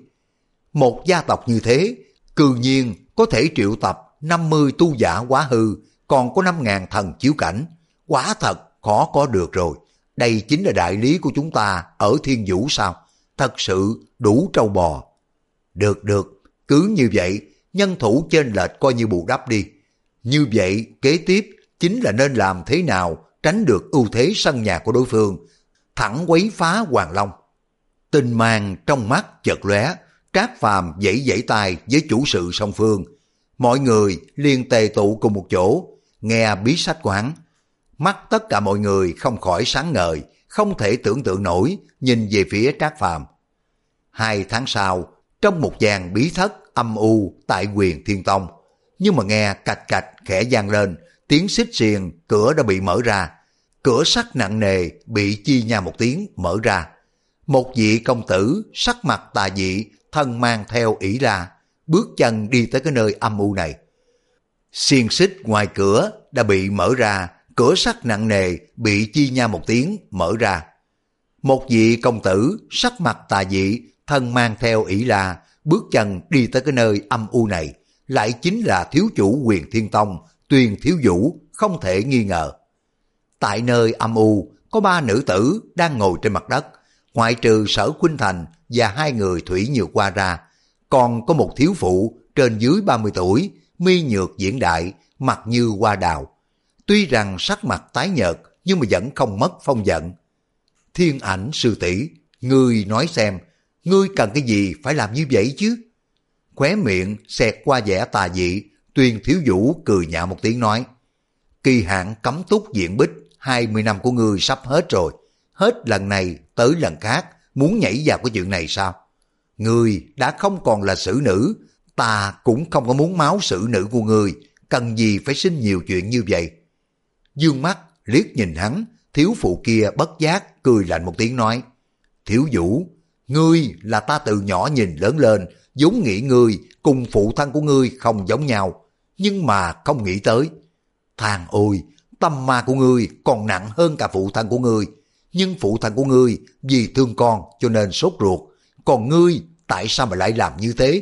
Một gia tộc như thế, cư nhiên có thể triệu tập năm mươi tu giả quá hư, còn có năm ngàn thần chiếu cảnh, quả thật khó có được rồi. Đây chính là đại lý của chúng ta ở Thiên Vũ sao? Thật sự đủ trâu bò. Được được, cứ như vậy, nhân thủ chênh lệch coi như bù đắp đi. Như vậy, kế tiếp chính là nên làm thế nào tránh được ưu thế sân nhà của đối phương, thẳng quấy phá Hoàng Long. Tinh mang trong mắt chợt lóe, Trác Phàm giãy giãy tay với chủ sự song phương. Mọi người liền tề tụ cùng một chỗ, nghe bí sách của hắn. Mắt tất cả mọi người không khỏi sáng ngời, không thể tưởng tượng nổi, nhìn về phía Trác Phàm. Hai tháng sau, trong một gian bí thất âm u tại Huyền Thiên Tông, nhưng mà nghe cạch cạch khẽ vang lên, tiếng xích xiềng, cửa đã bị mở ra. Cửa sắt nặng nề bị chi nha một tiếng mở ra. Một vị công tử sắc mặt tà dị, thân mang theo ỷ ra, bước chân đi tới cái nơi âm u này. Xiềng xích ngoài cửa đã bị mở ra, cửa sắt nặng nề bị chi nha một tiếng mở ra. Một vị công tử sắc mặt tà dị, thân mang theo ỷ la, bước chân đi tới cái nơi âm u này, lại chính là thiếu chủ Huyền Thiên Tông, Tuyền Thiếu Vũ, không thể nghi ngờ. Tại nơi âm u, có ba nữ tử đang ngồi trên mặt đất, ngoại trừ Sở Khuynh Thành và hai người Thủy Nhược Hoa ra, còn có một thiếu phụ trên dưới ba mươi tuổi, mi nhược diễn đại, mặt như hoa đào. Tuy rằng sắc mặt tái nhợt, nhưng mà vẫn không mất phong giận. Thiên Ảnh sư tỷ, ngươi nói xem, ngươi cần cái gì phải làm như vậy chứ? Khóe miệng xẹt qua vẻ tà dị, Tuyền Thiếu Vũ cười nhạo một tiếng nói, kỳ hạn cấm túc diện bích hai mươi năm của ngươi sắp hết rồi, hết lần này tới lần khác muốn nhảy vào cái chuyện này sao? Ngươi đã không còn là xử nữ, ta cũng không có muốn máu xử nữ của ngươi, cần gì phải sinh nhiều chuyện như vậy? Dương mắt liếc nhìn hắn, thiếu phụ kia bất giác cười lạnh một tiếng nói, Thiếu Vũ, ngươi là ta từ nhỏ nhìn lớn lên, vốn nghĩ ngươi cùng phụ thân của ngươi không giống nhau, nhưng mà không nghĩ tới. Thằng ôi, tâm ma của ngươi còn nặng hơn cả phụ thân của ngươi, nhưng phụ thân của ngươi vì thương con cho nên sốt ruột, còn ngươi tại sao mà lại làm như thế?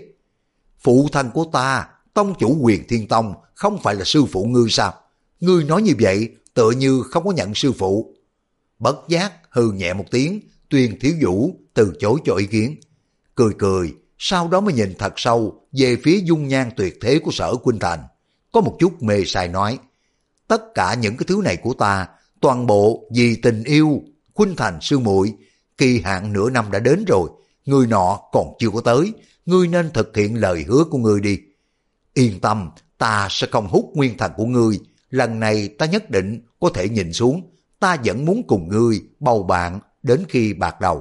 Phụ thân của ta, tông chủ Huyền Thiên Tông, không phải là sư phụ ngươi sao? Ngươi nói như vậy tựa như không có nhận sư phụ. Bất giác hừ nhẹ một tiếng, Tuyền Thiếu Vũ từ chối cho ý kiến. Cười cười, sau đó mới nhìn thật sâu về phía dung nhan tuyệt thế của Sở Khuynh Thành. Có một chút mê sài nói, tất cả những cái thứ này của ta, toàn bộ vì tình yêu. Khuynh Thành sư muội, kỳ hạn nửa năm đã đến rồi, người nọ còn chưa có tới, ngươi nên thực hiện lời hứa của ngươi đi. Yên tâm, ta sẽ không hút nguyên thần của ngươi, lần này ta nhất định có thể nhìn xuống, ta vẫn muốn cùng ngươi bầu bạn đến khi bạc đầu.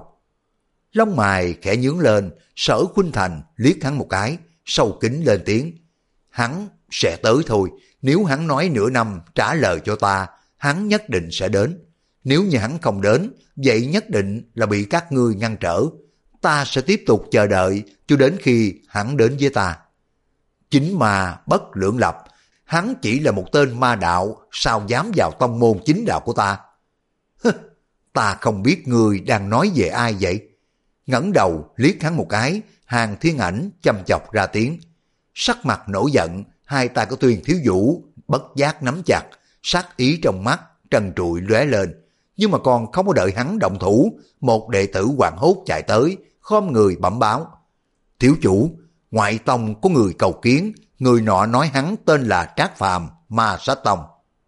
Lông mày khẽ nhướng lên, Sở Khuynh Thành liếc hắn một cái, sâu kín lên tiếng, hắn sẽ tới thôi, nếu hắn nói nửa năm trả lời cho ta, hắn nhất định sẽ đến. Nếu như hắn không đến, vậy nhất định là bị các ngươi ngăn trở. Ta sẽ tiếp tục chờ đợi cho đến khi hắn đến với ta. Chính mà bất lưỡng lập, hắn chỉ là một tên ma đạo, sao dám vào tông môn chính đạo của ta? Hứ, ta không biết ngươi đang nói về ai vậy? Ngẩng đầu liếc hắn một cái, Hàng Thiên Ảnh chăm chọc ra tiếng. Sắc mặt nổi giận, hai tay của Tuyền Thiếu Vũ bất giác nắm chặt, sát ý trong mắt trần trụi lóe lên. Nhưng mà còn không có đợi hắn động thủ, một đệ tử hoảng hốt chạy tới, khom người bẩm báo. Thiếu chủ, ngoại tông có người cầu kiến, người nọ nói hắn tên là Trác Phàm, Ma Sát Tông.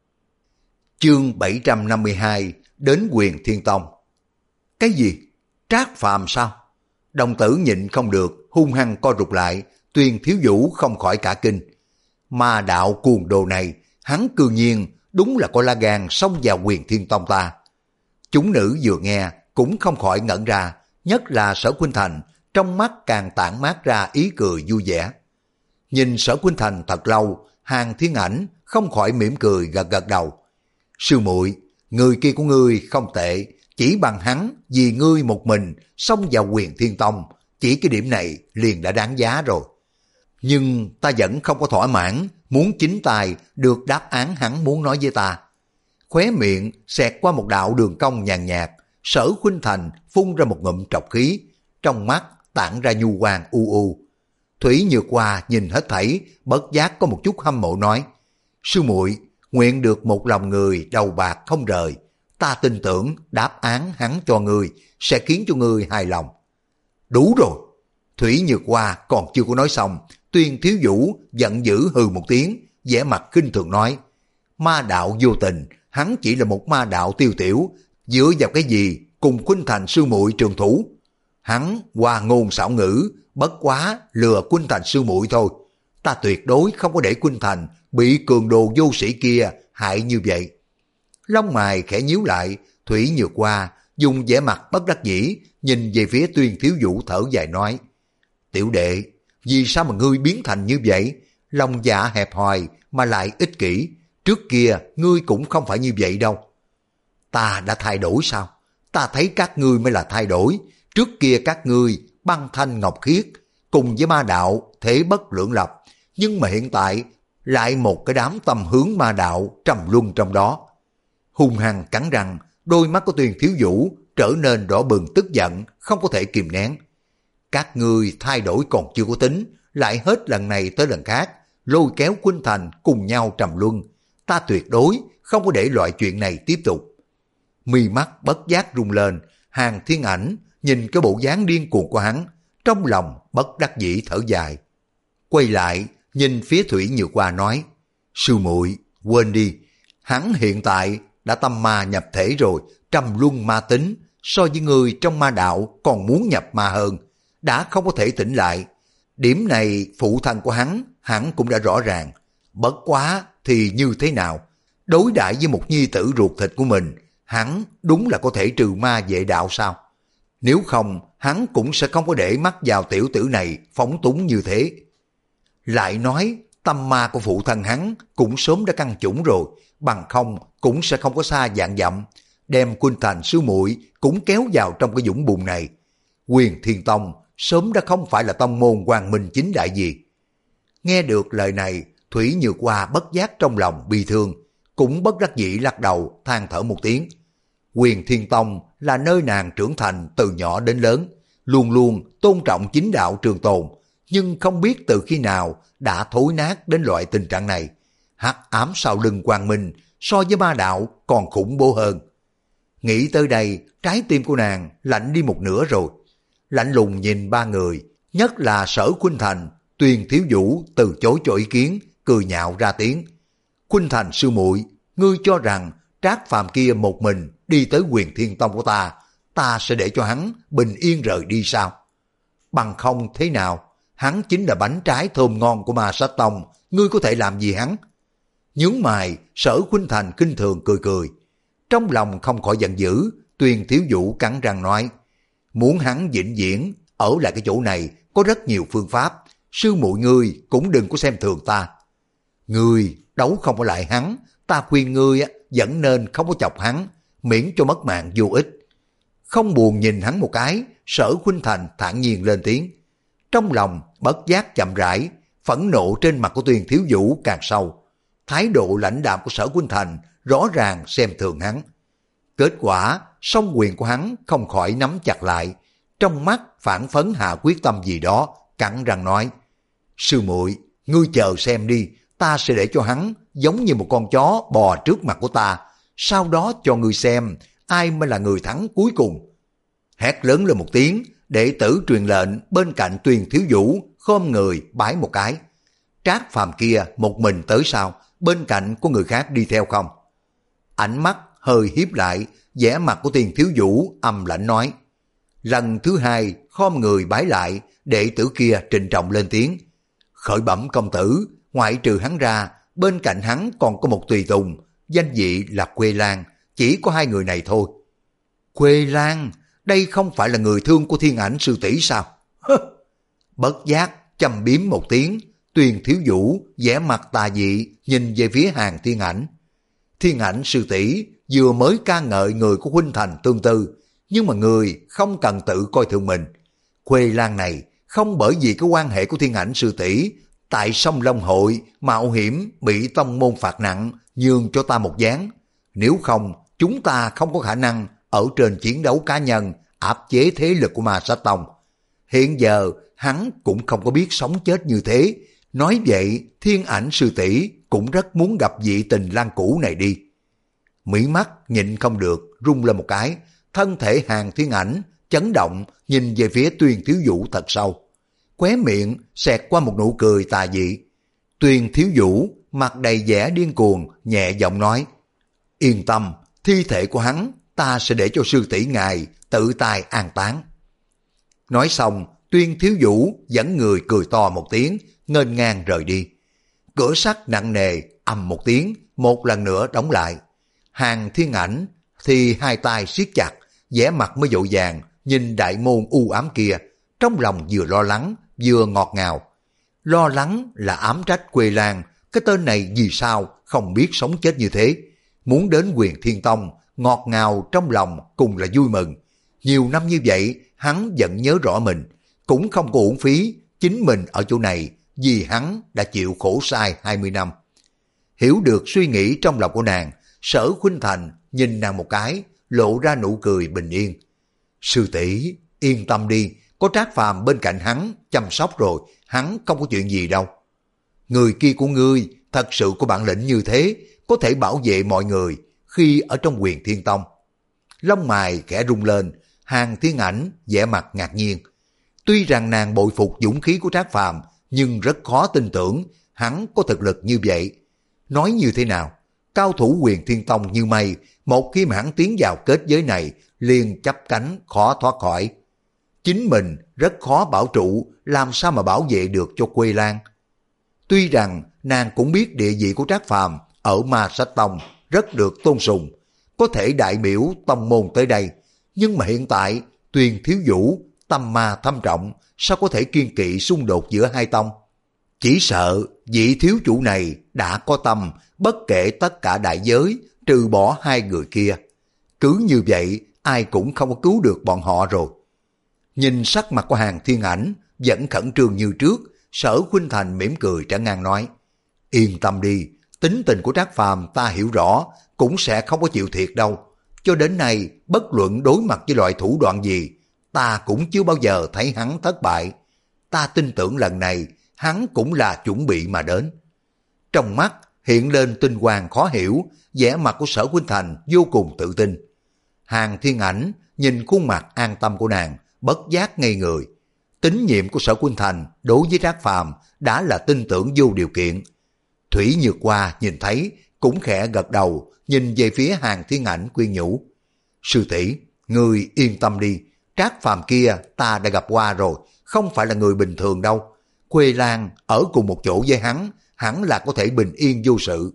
Chương bảy trăm năm mươi hai, đến Huyền Thiên Tông. Cái gì? Trác Phàm sao? Đồng tử nhịn không được, hung hăng co rụt lại, Tuyền Thiếu Vũ không khỏi cả kinh. Ma đạo cuồng đồ này, hắn cư nhiên đúng là có lá gan xông vào Huyền Thiên Tông ta. Chúng nữ vừa nghe cũng không khỏi ngẩn ra, nhất là Sở Khuynh Thành, trong mắt càng tản mát ra ý cười vui vẻ. Nhìn Sở Khuynh Thành thật lâu, Hàng Thiên Ảnh không khỏi mỉm cười gật gật đầu. Sư muội, người kia của ngươi không tệ, chỉ bằng hắn vì ngươi một mình xông vào Huyền Thiên Tông, chỉ cái điểm này liền đã đáng giá rồi. Nhưng ta vẫn không có thỏa mãn, muốn chính tài được đáp án hắn muốn nói với ta. Khóe miệng xẹt qua một đạo đường cong nhàn nhạt, Sở Khuynh Thành phun ra một ngụm trọc khí, trong mắt tản ra nhu quang u u. Thủy Nhược Hoa nhìn hết thảy, bất giác có một chút hâm mộ nói, sư muội nguyện được một lòng người đầu bạc không rời, ta tin tưởng đáp án hắn cho ngươi sẽ khiến cho ngươi hài lòng. Đủ rồi. Thủy Nhược Hoa còn chưa có nói xong, Tuyên Thiếu Vũ giận dữ hừ một tiếng, vẻ mặt khinh thường nói, ma đạo vô tình, hắn chỉ là một ma đạo tiêu tiểu, dựa vào cái gì cùng Khuynh Thành sư muội trường thủ. Hắn hoa ngôn xảo ngữ, bất quá lừa Khuynh Thành sư muội thôi. Ta tuyệt đối không có để Khuynh Thành bị cường đồ vô sĩ kia hại như vậy. Lông mày khẽ nhíu lại, Thủy Nhược Hoa dùng vẻ mặt bất đắc dĩ nhìn về phía Tuyên Thiếu Vũ thở dài nói, tiểu đệ, vì sao mà ngươi biến thành như vậy? Lòng dạ hẹp hòi mà lại ích kỷ, trước kia ngươi cũng không phải như vậy đâu. Ta đã thay đổi sao? Ta thấy các ngươi mới là thay đổi, trước kia các ngươi băng thanh ngọc khiết, cùng với ma đạo thế bất lưỡng lập, nhưng mà hiện tại lại một cái đám tâm hướng ma đạo trầm luân trong đó. Hung hăng cắn răng, đôi mắt của Tuyên Thiếu Vũ trở nên đỏ bừng tức giận, không có thể kìm nén. Các ngươi thay đổi còn chưa có tính, lại hết lần này tới lần khác, lôi kéo Khuynh Thành cùng nhau trầm luân. Ta tuyệt đối không có để loại chuyện này tiếp tục. Mi mắt bất giác rung lên, Hàng Thiên Ảnh nhìn cái bộ dáng điên cuồng của hắn, trong lòng bất đắc dĩ thở dài. Quay lại, nhìn phía Thủy Nhược Hoa nói, sư muội quên đi, hắn hiện tại đã tâm ma nhập thể rồi, trầm luân ma tính, so với người trong ma đạo còn muốn nhập ma hơn, đã không có thể tỉnh lại. Điểm này phụ thân của hắn, hắn cũng đã rõ ràng. Bất quá thì như thế nào? Đối đãi với một nhi tử ruột thịt của mình, hắn đúng là có thể trừ ma vệ đạo sao? Nếu không, hắn cũng sẽ không có để mắt vào tiểu tử này phóng túng như thế. Lại nói, tâm ma của phụ thân hắn cũng sớm đã căn chủng rồi, bằng không cũng sẽ không có xa vạn dặm, đem Khuynh Thành sư muội cũng kéo vào trong cái dũng bùn này. Huyền Thiên Tông sớm đã không phải là tông môn quang minh chính đại gì. Nghe được lời này, Thủy Nhược Hoa bất giác trong lòng bi thương, cũng bất đắc dĩ lắc đầu than thở một tiếng. Huyền Thiên Tông là nơi nàng trưởng thành từ nhỏ đến lớn, luôn luôn tôn trọng chính đạo trường tồn, nhưng không biết từ khi nào đã thối nát đến loại tình trạng này. Hắc ám sau lưng quang minh so với ma đạo còn khủng bố hơn. Nghĩ tới đây, trái tim của nàng lạnh đi một nửa rồi. Lạnh lùng nhìn ba người, nhất là Sở Khuynh Thành, Tuyên Thiếu Vũ từ chối cho ý kiến, cười nhạo ra tiếng. Khuynh Thành sư muội, ngươi cho rằng Trác Phàm kia một mình đi tới Huyền Thiên Tông của ta, ta sẽ để cho hắn bình yên rời đi sao? Bằng không thế nào, hắn chính là bánh trái thơm ngon của Ma Sát Tông, ngươi có thể làm gì hắn? Nhướng mày, Sở Khuynh Thành khinh thường cười cười. Trong lòng không khỏi giận dữ, Tuyên Thiếu Vũ cắn răng nói, muốn hắn vĩnh viễn ở lại cái chỗ này có rất nhiều phương pháp, sư muội ngươi cũng đừng có xem thường ta. Ngươi đấu không có lại hắn, ta khuyên ngươi vẫn nên không có chọc hắn, miễn cho mất mạng vô ích. Không buồn nhìn hắn một cái, Sở Khuynh Thành thản nhiên lên tiếng. Trong lòng bất giác chậm rãi, phẫn nộ trên mặt của Tuyên Thiếu Vũ càng sâu. Thái độ lãnh đạm của Sở Khuynh Thành rõ ràng xem thường hắn. Kết quả, song quyền của hắn không khỏi nắm chặt lại, trong mắt phản phấn hạ quyết tâm gì đó, cắn răng nói, sư muội, ngươi chờ xem đi, ta sẽ để cho hắn giống như một con chó bò trước mặt của ta, sau đó cho ngươi xem ai mới là người thắng cuối cùng. Hét lớn lên một tiếng, đệ tử truyền lệnh bên cạnh Tuyên Thiếu Vũ khom người bái một cái. Trác Phàm kia một mình tới sau, bên cạnh có người khác đi theo không? Ánh mắt hơi hiếp lại, vẻ mặt của Tuyên Thiếu Vũ âm lãnh nói, lần thứ hai khom người bái lại, đệ tử kia trịnh trọng lên tiếng. Khởi bẩm công tử, ngoại trừ hắn ra, bên cạnh hắn còn có một tùy tùng, danh vị là Quê Lan, chỉ có hai người này thôi. Quê Lan, đây không phải là người thương của Thiên Ảnh sư tỷ sao? Bất giác, châm biếm một tiếng, Tuyền Thiếu Vũ vẻ mặt tà dị nhìn về phía Hàng Thiên Ảnh. Thiên Ảnh sư tỷ vừa mới ca ngợi người của huynh thành tương tư, nhưng mà người không cần tự coi thường mình. Quê Lan này không bởi vì cái quan hệ của Thiên Ảnh sư tỷ tại sông Long Hội mạo hiểm bị tông môn phạt nặng nhường cho ta một gián. Nếu không, chúng ta không có khả năng ở trên chiến đấu cá nhân áp chế thế lực của Ma Sát Tông. Hiện giờ hắn cũng không có biết sống chết như thế. Nói vậy, Thiên Ảnh sư tỷ cũng rất muốn gặp vị tình lang cũ này đi. Mí mắt nhịn không được, rung lên một cái, thân thể Hàng Thiên Ảnh chấn động nhìn về phía Tuyền Thiếu Vũ thật sâu. Khóe miệng xẹt qua một nụ cười tà dị. Tuyền Thiếu Vũ mặt đầy vẻ điên cuồng, nhẹ giọng nói: Yên tâm, thi thể của hắn ta sẽ để cho sư tỷ ngài tự tay an táng. Nói xong, Tuyên Thiếu Vũ dẫn người cười to một tiếng, nghênh ngang rời đi. Cửa sắt nặng nề ầm một tiếng, một lần nữa đóng lại. Hàng Thiên Ảnh thì hai tay siết chặt, vẻ mặt mới dội vàng nhìn đại môn u ám kia, trong lòng vừa lo lắng vừa ngọt ngào. Lo lắng là ám trách Quê Lan, cái tên này vì sao không biết sống chết như thế. Muốn đến Huyền Thiên Tông, ngọt ngào trong lòng cùng là vui mừng. Nhiều năm như vậy, hắn vẫn nhớ rõ mình, cũng không có uổng phí, chính mình ở chỗ này vì hắn đã chịu khổ sai hai mươi năm. Hiểu được suy nghĩ trong lòng của nàng, Sở Khuynh Thành nhìn nàng một cái, lộ ra nụ cười bình yên. Sư tỷ yên tâm đi, có Trác Phàm bên cạnh hắn chăm sóc rồi, hắn không có chuyện gì đâu. Người kia của ngươi thật sự có bản lĩnh như thế, có thể bảo vệ mọi người khi ở trong Huyền Thiên Tông. Lông mày khẽ rung lên, Hàng Thiên Ảnh vẻ mặt ngạc nhiên. Tuy rằng nàng bội phục dũng khí của Trác Phàm, nhưng rất khó tin tưởng hắn có thực lực như vậy. Nói như thế nào, cao thủ Huyền Thiên Tông như mây, một khi mà hắn tiến vào kết giới này, liền chắp cánh khó thoát khỏi. Chính mình rất khó bảo trụ, làm sao mà bảo vệ được cho Quê Lan. Tuy rằng nàng cũng biết địa vị của Trác Phàm ở Ma Sát Tông rất được tôn sùng, có thể đại biểu tông môn tới đây, nhưng mà hiện tại Tuyền Thiếu Vũ tâm ma thâm trọng, sao có thể kiên kỵ xung đột giữa hai tông. Chỉ sợ vị thiếu chủ này đã có tâm, bất kể tất cả đại giới, trừ bỏ hai người kia. Cứ như vậy, ai cũng không có cứu được bọn họ rồi. Nhìn sắc mặt của Hàng Thiên Ảnh vẫn khẩn trương như trước, Sở Khuynh Thành mỉm cười trấn an nói: Yên tâm đi, tính tình của Trác Phàm ta hiểu rõ, cũng sẽ không có chịu thiệt đâu. Cho đến nay, bất luận đối mặt với loại thủ đoạn gì, ta cũng chưa bao giờ thấy hắn thất bại. Ta tin tưởng lần này, hắn cũng là chuẩn bị mà đến. Trong mắt hiện lên tinh quang khó hiểu, vẻ mặt của Sở Khuynh Thành vô cùng tự tin. Hàng Thiên Ảnh nhìn khuôn mặt an tâm của nàng, bất giác ngây người. Tín nhiệm của Sở Khuynh Thành đối với Trác Phàm đã là tin tưởng vô điều kiện. Thủy Nhược Hoa nhìn thấy cũng khẽ gật đầu, nhìn về phía Hàng Thiên Ảnh khuyên nhủ: Sư tỷ, ngươi yên tâm đi, Trác Phàm kia ta đã gặp qua rồi, không phải là người bình thường đâu. Quê Lan ở cùng một chỗ với hắn, hẳn là có thể bình yên vô sự.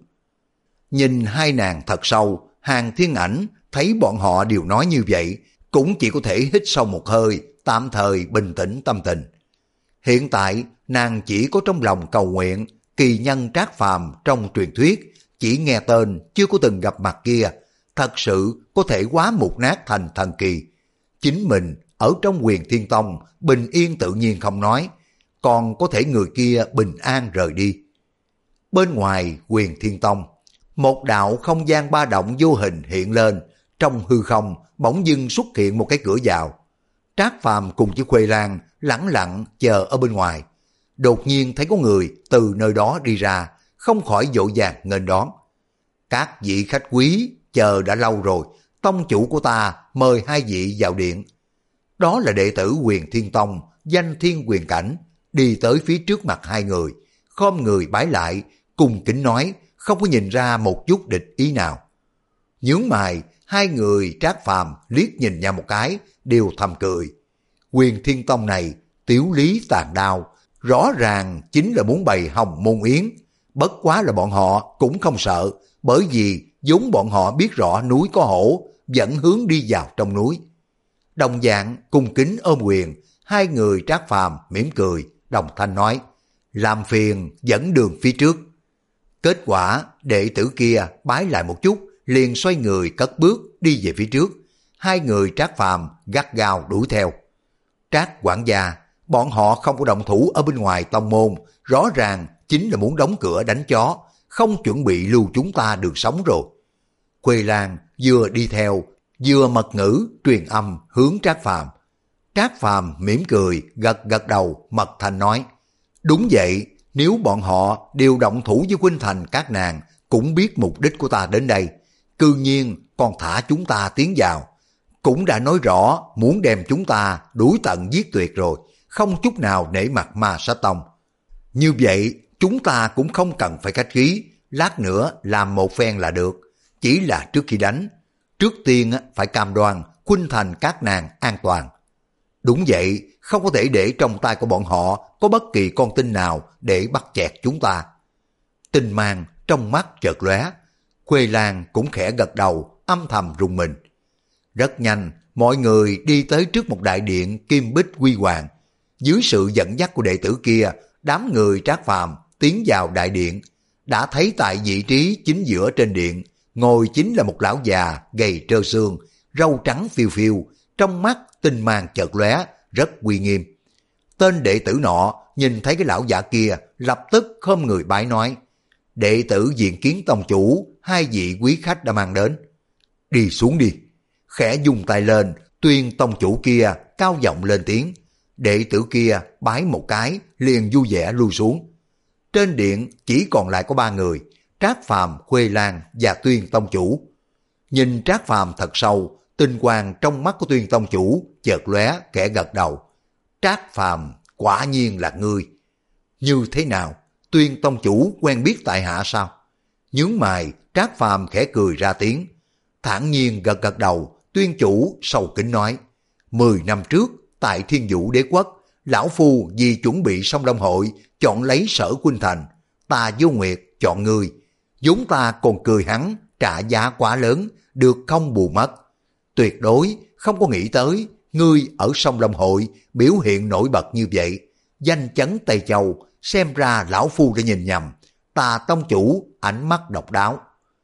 Nhìn hai nàng thật sâu, Hàng Thiên Ảnh thấy bọn họ đều nói như vậy, cũng chỉ có thể hít sâu một hơi, tạm thời bình tĩnh tâm tình. Hiện tại, nàng chỉ có trong lòng cầu nguyện, kỳ nhân Trác Phàm trong truyền thuyết, chỉ nghe tên, chưa có từng gặp mặt kia, thật sự có thể hóa mục nát thành thần kỳ. Chính mình ở trong Huyền Thiên Tông, bình yên tự nhiên không nói, còn có thể người kia bình an rời đi. Bên ngoài Huyền Thiên Tông, một đạo không gian ba động vô hình hiện lên, trong hư không bỗng dưng xuất hiện một cái cửa vào. Trác Phàm cùng với Khuê Lan lẳng lặng chờ ở bên ngoài. Đột nhiên thấy có người từ nơi đó đi ra, không khỏi vội vàng nghênh đón. Các vị khách quý chờ đã lâu rồi, tông chủ của ta mời hai vị vào điện. Đó là đệ tử Huyền Thiên Tông, danh Thiên Huyền Cảnh, đi tới phía trước mặt hai người, khom người bái lại, cùng kính nói, không có nhìn ra một chút địch ý nào. Nhướng mày, hai người Trác Phàm liếc nhìn nhau một cái, đều thầm cười. Quyền Thiên Tông này tiểu lý tàn đao, rõ ràng chính là muốn bày Hồng Môn Yến. Bất quá là bọn họ cũng không sợ, bởi vì vốn bọn họ biết rõ núi có hổ, vẫn hướng đi vào trong núi. Đồng dạng cung kính ôm quyền, hai người Trác Phàm mỉm cười, đồng thanh nói, làm phiền dẫn đường phía trước. Kết quả đệ tử kia bái lại một chút, liền xoay người cất bước đi về phía trước. Hai người Trác Phàm gắt gao đuổi theo. Trác quản gia, bọn họ không có động thủ ở bên ngoài tông môn, rõ ràng chính là muốn đóng cửa đánh chó, không chuẩn bị lưu chúng ta được sống rồi. Quê Lan vừa đi theo, vừa mật ngữ truyền âm hướng Trác Phàm. Trác Phàm mỉm cười, gật gật đầu, mật thành nói, đúng vậy, nếu bọn họ đều động thủ với Khuynh Thành các nàng, cũng biết mục đích của ta đến đây, cư nhiên còn thả chúng ta tiến vào, cũng đã nói rõ muốn đem chúng ta đuổi tận giết tuyệt rồi, không chút nào nể mặt Ma Sát Tông. Như vậy chúng ta cũng không cần phải khách khí, lát nữa làm một phen là được, chỉ là trước khi đánh, trước tiên phải cam đoan Khuynh Thành các nàng an toàn. Đúng vậy, không có thể để trong tay của bọn họ có bất kỳ con tin nào để bắt chẹt chúng ta. Tinh mang trong mắt chợt lóe, Khuê Lan cũng khẽ gật đầu, âm thầm rùng mình. Rất nhanh, mọi người đi tới trước một đại điện kim bích huy hoàng. Dưới sự dẫn dắt của đệ tử kia, đám người Trác Phàm tiến vào đại điện, đã thấy tại vị trí chính giữa trên điện, ngồi chính là một lão già gầy trơ xương, râu trắng phiêu phiêu, trong mắt tinh mang chợt lóe, rất uy nghiêm. Tên đệ tử nọ nhìn thấy cái lão già kia, lập tức khom người bái nói, đệ tử diện kiến tông chủ, hai vị quý khách đã mang đến. Đi xuống đi. Khẽ dùng tay lên, tuyên tông chủ kia cao giọng lên tiếng. Đệ tử kia bái một cái, liền vui vẻ lui xuống. Trên điện chỉ còn lại có ba người, Trác Phàm, Khuê Lan và Tuyên tông chủ. Nhìn Trác Phàm thật sâu, tinh quang trong mắt của Tuyên tông chủ chợt lóe, kẻ gật đầu. Trác Phàm, quả nhiên là ngươi. Như thế nào? Tuyên tông chủ quen biết tại hạ sao? Nhướng mày, Trác Phàm khẽ cười ra tiếng, thản nhiên gật gật đầu. Tuyên chủ sâu kính nói, mười năm trước tại Thiên Vũ Đế Quốc, lão phu vì chuẩn bị Song Long Hội chọn lấy Sở Khuynh Thành, ta Vô Nguyệt chọn ngươi, vốn ta còn cười hắn trả giá quá lớn, được không bù mất. Tuyệt đối không có nghĩ tới ngươi ở Song Long Hội biểu hiện nổi bật như vậy, danh chấn Tây Châu, xem ra lão phu đã nhìn nhầm, ta tông chủ ánh mắt độc đáo.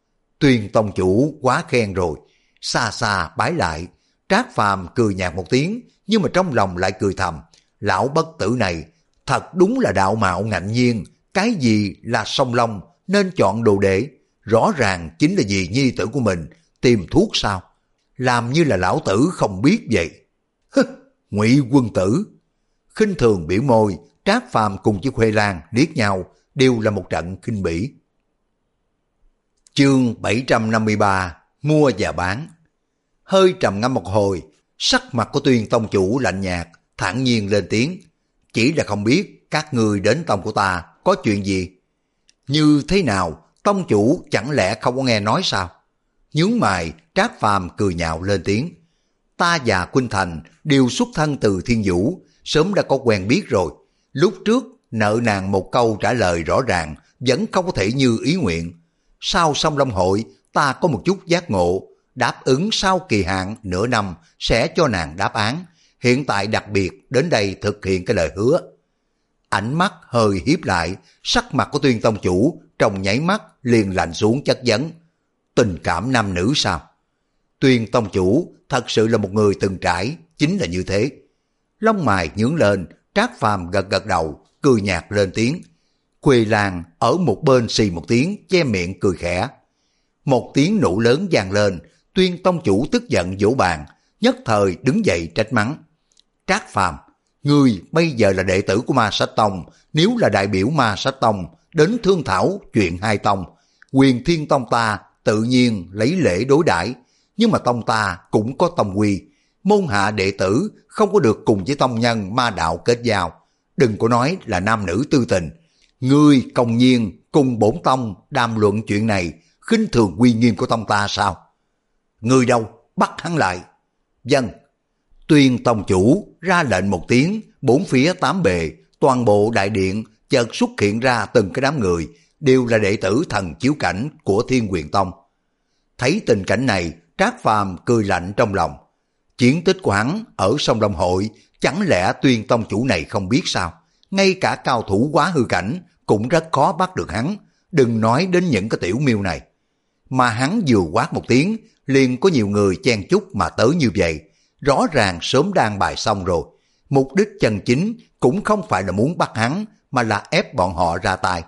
Tuyên tông chủ quá khen rồi, xa xa bái lại. Trác Phàm cười nhạt một tiếng, nhưng mà trong lòng lại cười thầm, lão bất tử này thật đúng là đạo mạo ngạnh nhiên, cái gì là Song Long nên chọn đồ đệ, rõ ràng chính là vì nhi tử của mình tìm thuốc sao, làm như là lão tử không biết vậy. Hứ, Ngụy quân tử. Khinh thường biểu môi, Trác Phàm cùng với Khuê Lan liếc nhau, đều là một trận khinh bỉ. Chương bảy trăm năm mươi ba, mua và bán. Hơi trầm ngâm một hồi, sắc mặt của Tuyên tông chủ lạnh nhạt, thản nhiên lên tiếng, chỉ là không biết các ngươi đến tông của ta có chuyện gì. Như thế nào, tông chủ chẳng lẽ không có nghe nói sao? Nhướng mày, Trác Phàm cười nhạo lên tiếng, ta và Khuynh Thành đều xuất thân từ Thiên Vũ, sớm đã có quen biết rồi. Lúc trước nợ nàng một câu trả lời rõ ràng, vẫn không có thể như ý nguyện. Sau Song Long Hội, ta có một chút giác ngộ, đáp ứng sau kỳ hạn nửa năm sẽ cho nàng đáp án. Hiện tại đặc biệt đến đây thực hiện cái lời hứa. Ánh mắt hơi hiếp lại, sắc mặt của Tuyên tông chủ trong nháy mắt liền lạnh xuống chất vấn. Tình cảm nam nữ sao? Tuyên tông chủ thật sự là một người từng trải, chính là như thế. Lông mày nhướng lên, Trác Phàm gật gật đầu, cười nhạt lên tiếng. Khuê Lan ở một bên xì một tiếng, che miệng cười khẽ. Một tiếng nổ lớn vang lên, Tuyên tông chủ tức giận vỗ bàn, nhất thời đứng dậy trách mắng. Trác Phàm, ngươi bây giờ là đệ tử của Ma Sát Tông, nếu là đại biểu Ma Sát Tông đến thương thảo chuyện hai tông, Quyền Thiên Tông ta tự nhiên lấy lễ đối đãi, nhưng mà tông ta cũng có tông quy, môn hạ đệ tử không có được cùng với tông nhân ma đạo kết giao. Đừng có nói là nam nữ tư tình, ngươi công nhiên cùng bổn tông đàm luận chuyện này, khinh thường uy nghiêm của tông ta sao? Ngươi đâu, bắt hắn lại. Vâng. Tuyên tông chủ ra lệnh một tiếng, bốn phía tám bề, toàn bộ đại điện chợt xuất hiện ra từng cái đám người, đều là đệ tử thần chiếu cảnh của Thiên Quyền Tông. Thấy tình cảnh này, Trác Phàm cười lạnh trong lòng. Chiến tích của hắn ở sông Long Hội, chẳng lẽ Tuyên tông chủ này không biết sao? Ngay cả cao thủ quá hư cảnh cũng rất khó bắt được hắn, đừng nói đến những cái tiểu miêu này. Mà hắn vừa quát một tiếng, liền có nhiều người chen chúc mà tới như vậy, rõ ràng sớm đang bài xong rồi. Mục đích chân chính cũng không phải là muốn bắt hắn, mà là ép bọn họ ra tay.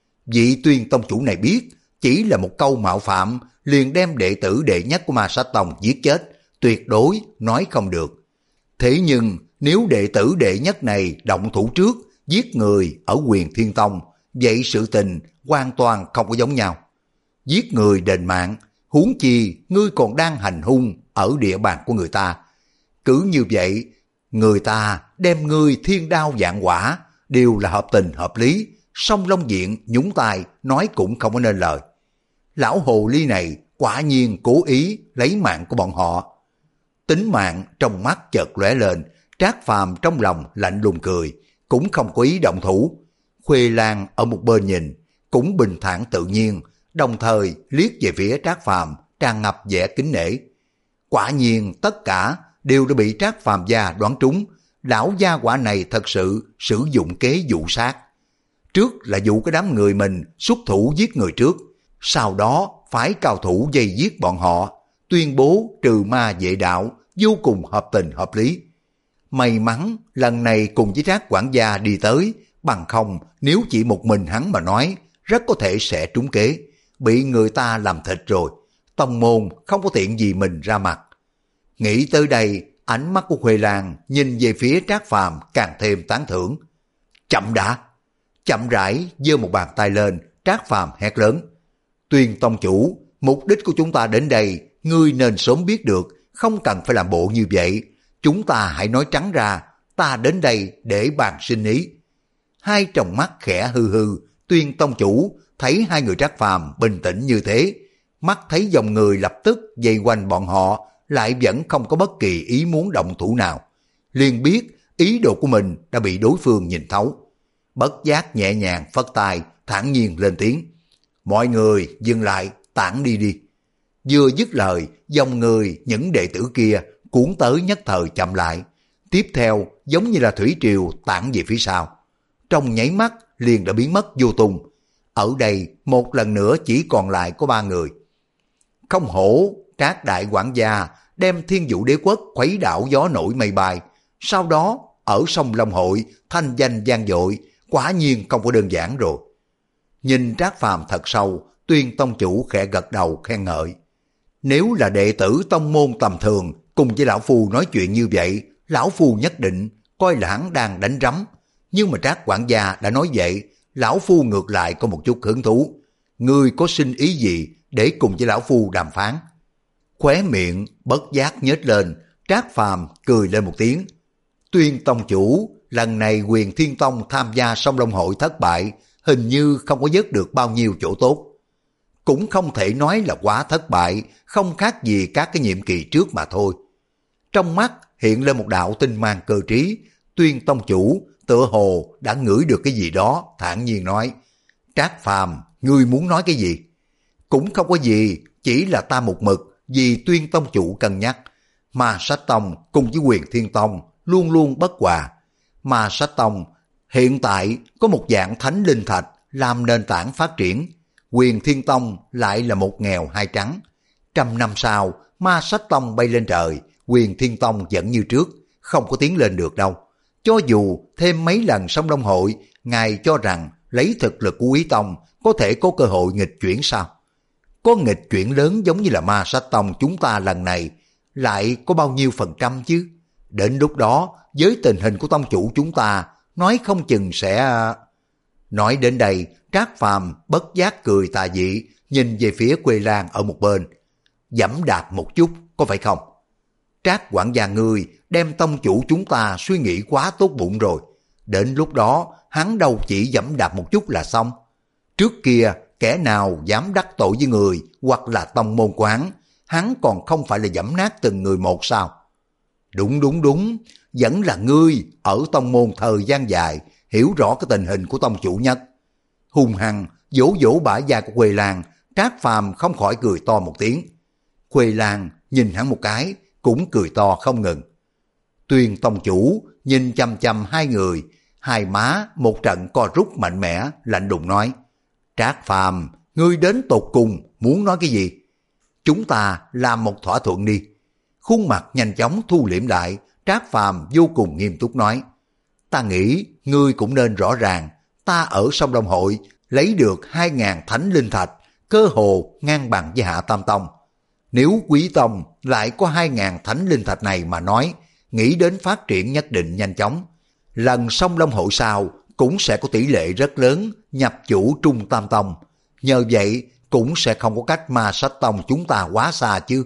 Vị Tuyên tông chủ này biết, chỉ là một câu mạo phạm, liền đem đệ tử đệ nhất của Ma Sát Tông giết chết, tuyệt đối nói không được. Thế nhưng nếu đệ tử đệ nhất này động thủ trước, giết người ở Huyền Thiên Tông, vậy sự tình hoàn toàn không có giống nhau. Giết người đền mạng, huống chi ngươi còn đang hành hung ở địa bàn của người ta. Cứ như vậy, người ta đem ngươi thiên đao vạn quả, đều là hợp tình hợp lý, song Long Diện nhúng tay nói cũng không có nên lời. Lão hồ ly này quả nhiên cố ý lấy mạng của bọn họ. Tính mạng trong mắt chợt lóe lên, Trác Phàm trong lòng lạnh lùng cười, cũng không có ý động thủ. Khuê Lan ở một bên nhìn, cũng bình thản tự nhiên, đồng thời liếc về phía Trác Phàm tràn ngập vẻ kính nể. Quả nhiên tất cả đều đã bị Trác Phàm gia đoán trúng, lão gia quả này thật sự sử dụng kế dụ sát. Trước là dụ cái đám người mình xuất thủ giết người trước, sau đó phải cao thủ dây giết bọn họ, tuyên bố trừ ma vệ đạo, vô cùng hợp tình hợp lý. May mắn lần này cùng với Trác quản gia đi tới, bằng không nếu chỉ một mình hắn mà nói, rất có thể sẽ trúng kế, bị người ta làm thịt rồi. Tông môn không có tiện gì mình ra mặt. Nghĩ tới đây, ánh mắt của Huệ Lan nhìn về phía Trác Phàm càng thêm tán thưởng. Chậm đã! Chậm rãi giơ một bàn tay lên, Trác Phàm hét lớn. Tuyên tông chủ, mục đích của chúng ta đến đây, ngươi nên sớm biết được, không cần phải làm bộ như vậy. Chúng ta hãy nói trắng ra, ta đến đây để bàn sinh ý. Hai tròng mắt khẽ hư hư, Tuyên tông chủ thấy hai người Trác Phàm bình tĩnh như thế, mắt thấy dòng người lập tức vây quanh bọn họ, lại vẫn không có bất kỳ ý muốn động thủ nào. Liền biết ý đồ của mình đã bị đối phương nhìn thấu. Bất giác nhẹ nhàng phất tay, thản nhiên lên tiếng. Mọi người dừng lại, tản đi đi. Vừa dứt lời, dòng người những đệ tử kia cuốn tới nhất thời chậm lại. Tiếp theo giống như là thủy triều tản về phía sau. Trong nháy mắt liền đã biến mất vô tung. Ở đây một lần nữa chỉ còn lại có ba người. Không hổ Trác đại quản gia đem Thiên Vũ Đế Quốc khuấy đảo gió nổi mây bay, sau đó ở sông Long Hội thanh danh vang dội, quả nhiên không có đơn giản rồi. Nhìn Trác Phàm thật sâu, Tuyên tông chủ khẽ gật đầu khen ngợi. Nếu là đệ tử tông môn tầm thường cùng với lão phu nói chuyện như vậy, lão phu nhất định coi là hắn đang đánh rắm. Nhưng mà Trác quản gia đã nói vậy, lão phu ngược lại có một chút hứng thú. Ngươi có xin ý gì để cùng với lão phu đàm phán? Khóe miệng bất giác nhếch lên, Trác Phàm cười lên một tiếng. Tuyên tông chủ, lần này Huyền Thiên Tông tham gia song Long Hội thất bại, hình như không có vớt được bao nhiêu chỗ tốt. Cũng không thể nói là quá thất bại, không khác gì các cái nhiệm kỳ trước mà thôi. Trong mắt hiện lên một đạo tinh mang cơ trí, Tuyên tông chủ tựa hồ đã ngửi được cái gì đó, thản nhiên nói. Trác Phàm, ngươi muốn nói cái gì? Cũng không có gì, chỉ là ta một mực vì Tuyên tông chủ cân nhắc. Ma Sát Tông cùng với Huyền Thiên Tông luôn luôn bất hòa. Ma Sát Tông hiện tại có một dạng thánh linh thạch làm nền tảng phát triển. Huyền Thiên Tông lại là một nghèo hai trắng. Trăm năm sau, Ma Sát Tông bay lên trời, Huyền Thiên Tông vẫn như trước, không có tiến lên được đâu. Cho dù thêm mấy lần song Long Hội, ngài cho rằng lấy thực lực của Quý Tông có thể có cơ hội nghịch chuyển sao? Có nghịch chuyển lớn giống như là Ma Sát Tông chúng ta lần này, lại có bao nhiêu phần trăm chứ? Đến lúc đó, với tình hình của tông chủ chúng ta, nói không chừng sẽ... Nói đến đây, Trác Phàm bất giác cười tà dị, nhìn về phía Quê Lan ở một bên. Dẫm đạp một chút, có phải không? Trác quản gia ngươi đem tông chủ chúng ta suy nghĩ quá tốt bụng rồi. Đến lúc đó, hắn đâu chỉ dẫm đạp một chút là xong. Trước kia, kẻ nào dám đắc tội với người hoặc là tông môn quán, hắn còn không phải là dẫm nát từng người một sao? Đúng đúng đúng, vẫn là ngươi ở tông môn thời gian dài, hiểu rõ cái tình hình của tông chủ nhất. Hung hăng vỗ vỗ bả vai của Quê Lan, Trác Phàm không khỏi cười to một tiếng. Quê Lan nhìn hắn một cái, cũng cười to không ngừng. Tuyên tông chủ nhìn chăm chăm hai người, hai má một trận co rút mạnh mẽ, lạnh lùng nói: Trác Phàm, ngươi đến tột cùng muốn nói cái gì? Chúng ta làm một thỏa thuận đi. Khuôn mặt nhanh chóng thu liễm lại, Trác Phàm vô cùng nghiêm túc nói: Ta nghĩ ngươi cũng nên rõ ràng, ta ở sông Đông Hội lấy được hai ngàn thánh linh thạch, cơ hồ ngang bằng với Hạ Tam Tông. Nếu Quý Tông lại có hai ngàn thánh linh thạch này mà nói, nghĩ đến phát triển nhất định nhanh chóng. Lần sông Long Hội sau cũng sẽ có tỷ lệ rất lớn nhập chủ Trung Tam Tông. Nhờ vậy cũng sẽ không có cách ma sách tông chúng ta quá xa chứ.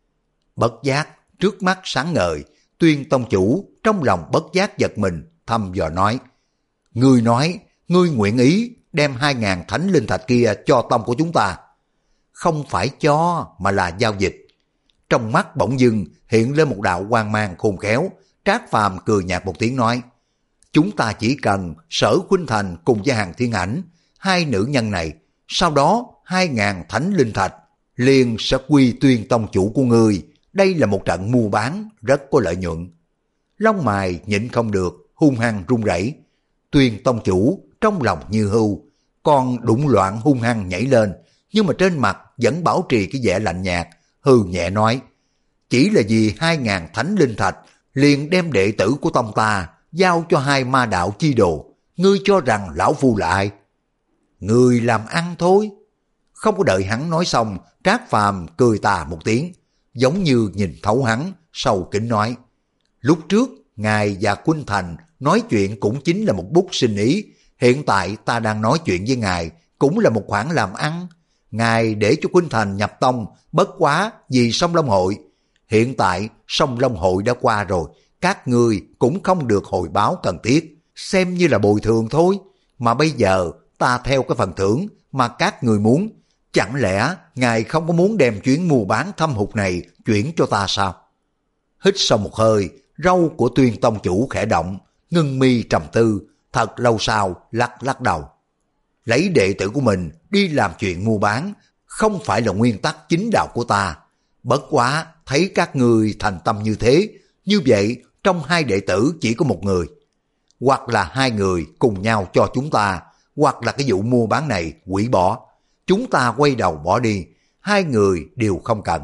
Bất giác, trước mắt sáng ngời, Tuyên tông chủ trong lòng bất giác giật mình, thăm dò nói: Ngươi nói, ngươi nguyện ý đem hai ngàn thánh linh thạch kia cho tông của chúng ta. Không phải cho, mà là giao dịch. Trong mắt bỗng dưng hiện lên một đạo quang mang khôn khéo, Trác Phàm cười nhạt một tiếng nói: Chúng ta chỉ cần Sở Khuynh Thành cùng với Hàn Thiên Ảnh, hai nữ nhân này, sau đó hai ngàn thánh linh thạch liền sẽ quy Tuyên tông chủ của ngươi. Đây là một trận mua bán rất có lợi nhuận. Lông mày nhịn không được, hung hăng run rẩy. Tuyên tông chủ trong lòng như hưu, còn đụng loạn hung hăng nhảy lên, nhưng mà trên mặt vẫn bảo trì cái vẻ lạnh nhạt, hừ nhẹ nói: Chỉ là vì hai ngàn thánh linh thạch liền đem đệ tử của tông ta giao cho hai ma đạo chi đồ, ngươi cho rằng lão phu là ai? Ngươi làm ăn thôi. Không có đợi hắn nói xong, Trác Phàm cười tà một tiếng, giống như nhìn thấu hắn, sâu kính nói: Lúc trước ngài và Khuynh Thành nói chuyện cũng chính là một bút sinh ý, hiện tại ta đang nói chuyện với ngài cũng là một khoản làm ăn. Ngài để cho Khuynh Thành nhập tông bất quá vì sông Long Hội. Hiện tại sông Long Hội đã qua rồi, các ngươi cũng không được hồi báo cần thiết, xem như là bồi thường thôi. Mà bây giờ ta theo cái phần thưởng mà các người muốn, chẳng lẽ ngài không có muốn đem chuyến mua bán thâm hụt này chuyển cho ta sao? Hít sâu một hơi, râu của Tuyên tông chủ khẽ động, ngưng mi trầm tư, thật lâu sau lắc lắc đầu. Lấy đệ tử của mình đi làm chuyện mua bán không phải là nguyên tắc chính đạo của ta. Bất quá thấy các người thành tâm như thế, như vậy trong hai đệ tử chỉ có một người. Hoặc là hai người cùng nhau cho chúng ta, hoặc là cái vụ mua bán này hủy bỏ. Chúng ta quay đầu bỏ đi, hai người đều không cần.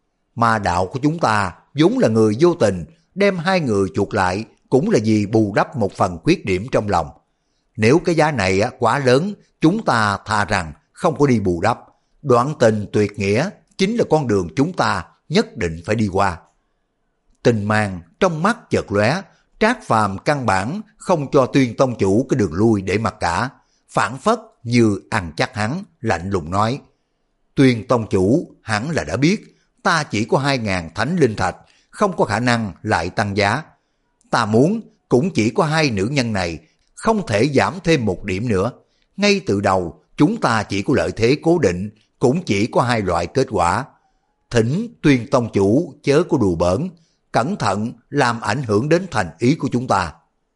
Ma đạo của chúng ta vốn là người vô tình, đem hai người chuột lại cũng là vì bù đắp một phần khuyết điểm trong lòng. Nếu cái giá này quá lớn, chúng ta thà rằng không có đi bù đắp. Đoạn tình tuyệt nghĩa chính là con đường chúng ta nhất định phải đi qua. Tình mang trong mắt chợt lóe, Trác Phàm căn bản không cho Tuyên tông chủ cái đường lui để mặc cả, phản phất như ăn chắc hắn, lạnh lùng nói: Tuyên tông chủ hẳn là đã biết ta chỉ có hai ngàn thánh linh thạch, không có khả năng lại tăng giá. Ta muốn cũng chỉ có hai nữ nhân này, không thể giảm thêm một điểm nữa. Ngay từ đầu chúng ta chỉ có lợi thế cố định, cũng chỉ có hai loại kết quả. Thỉnh Tuyên tông chủ chớ có đùa bỡn, cẩn thận làm ảnh hưởng đến thành ý của chúng ta.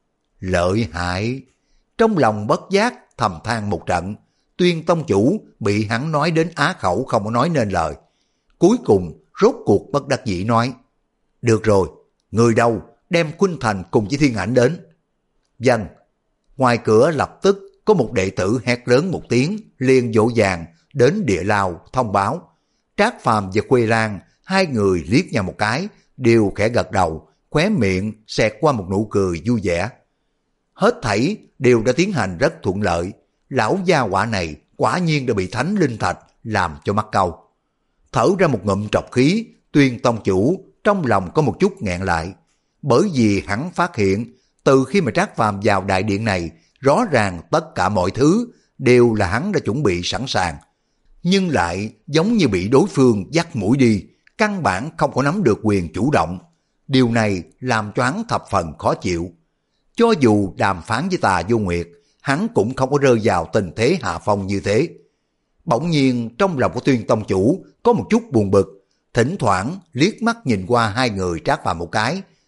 Lợi hại. Trong lòng bất giác thầm than một trận, Tuyên tông chủ bị hắn nói đến á khẩu không có nói nên lời. Cuối cùng rốt cuộc bất đắc dĩ nói: Được rồi, người đâu, đem Khuynh Thành cùng với Thiên Ảnh đến. Vâng. Ngoài cửa lập tức có một đệ tử hét lớn một tiếng, liền vội vàng đến địa lao thông báo. Trác Phàm và Quê Lan hai người liếc nhau một cái, đều khẽ gật đầu, khóe miệng xẹt qua một nụ cười vui vẻ. Hết thảy đều đã tiến hành rất thuận lợi. Lão gia hỏa này quả nhiên đã bị thánh linh thạch làm cho mắc câu. Thở ra một ngụm trọc khí, Tuyên tông chủ trong lòng có một chút nghẹn lại, bởi vì hắn phát hiện từ khi mà Trác Phàm vào đại điện này, rõ ràng tất cả mọi thứ đều là hắn đã chuẩn bị sẵn sàng, nhưng lại giống như bị đối phương dắt mũi đi, căn bản không có nắm được quyền chủ động. Điều này làm cho hắn thập phần khó chịu. Cho dù đàm phán với Tà Vô Nguyệt, hắn cũng không có rơi vào tình thế hạ phong như thế. Bỗng nhiên trong lòng của Tuyên tông chủ có một chút buồn bực, thỉnh thoảng liếc mắt nhìn qua hai người Trác Phàm một cái,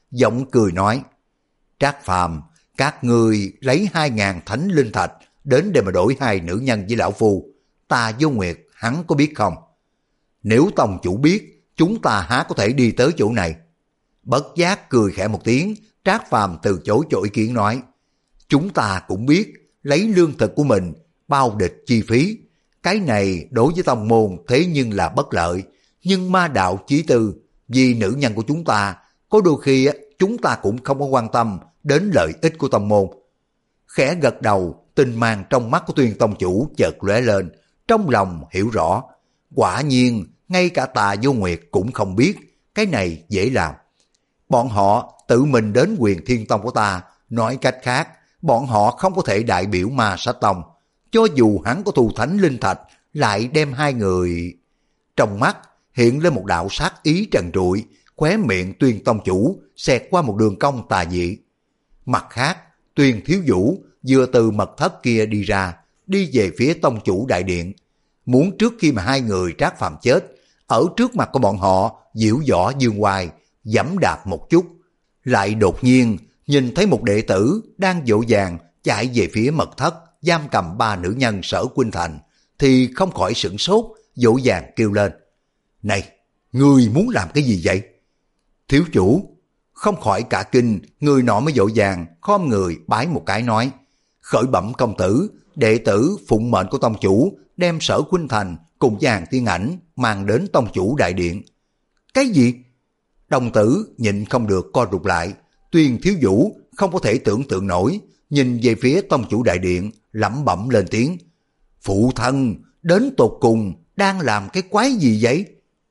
giọng cười nói, Trác Phàm, các ngươi lấy hai ngàn thánh linh thạch đến để mà đổi hai nữ nhân với lão phu, ta vô Nguyệt hắn có biết không? Nếu tông chủ biết, chúng ta há có thể đi tới chỗ này? Bất giác cười khẽ một tiếng, Trác Phàm từ chối cho ý kiến nói, chúng ta cũng biết lấy lương thực của mình bao địch chi phí, cái này đối với tông môn thế nhưng là bất lợi, nhưng ma đạo chí tư, vì nữ nhân của chúng ta, có đôi khi chúng ta cũng không có quan tâm đến lợi ích của tông môn. Khẽ gật đầu, tình mang trong mắt của Tuyên tông chủ chợt lóe lên, trong lòng hiểu rõ, quả nhiên ngay cả Tà Vô Nguyệt cũng không biết, cái này dễ làm. Bọn họ tự mình đến Huyền Thiên Tông của ta, nói cách khác, bọn họ không có thể đại biểu Ma Sát Tông, cho dù hắn có thu thánh linh thạch, lại đem hai người... Trong mắt hiện lên một đạo sát ý trần trụi, khóe miệng Tuyên tông chủ xẹt qua một đường cong tà dị. Mặt khác, Tuyên thiếu vũ vừa từ mật thất kia đi ra, đi về phía tông chủ đại điện, muốn trước khi mà hai người Trác Phàm chết, ở trước mặt của bọn họ diễu võ dương oai, giẫm đạp một chút, lại đột nhiên nhìn thấy một đệ tử đang vội vàng chạy về phía mật thất giam cầm ba nữ nhân Sở Khuynh Thành, thì không khỏi sửng sốt, vội vàng kêu lên, này, ngươi muốn làm cái gì vậy? Thiếu chủ, không khỏi cả kinh, người nọ mới vội vàng khom người bái một cái nói, khởi bẩm công tử, đệ tử phụng mệnh của tông chủ đem Sở Khuynh Thành cùng với Hàn Tiên Ảnh mang đến tông chủ đại điện. Cái gì? Đồng tử nhịn không được co rụt lại, Tuyên thiếu vũ không có thể tưởng tượng nổi, nhìn về phía tông chủ đại điện, lẩm bẩm lên tiếng, phụ thân, đến tột cùng đang làm cái quái gì vậy?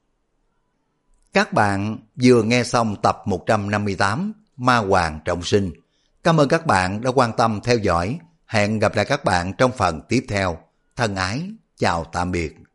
Các bạn vừa nghe xong tập một trăm năm mươi tám Ma Hoàng Trọng Sinh. Cảm ơn các bạn đã quan tâm theo dõi. Hẹn gặp lại các bạn trong phần tiếp theo. Thân ái, chào tạm biệt.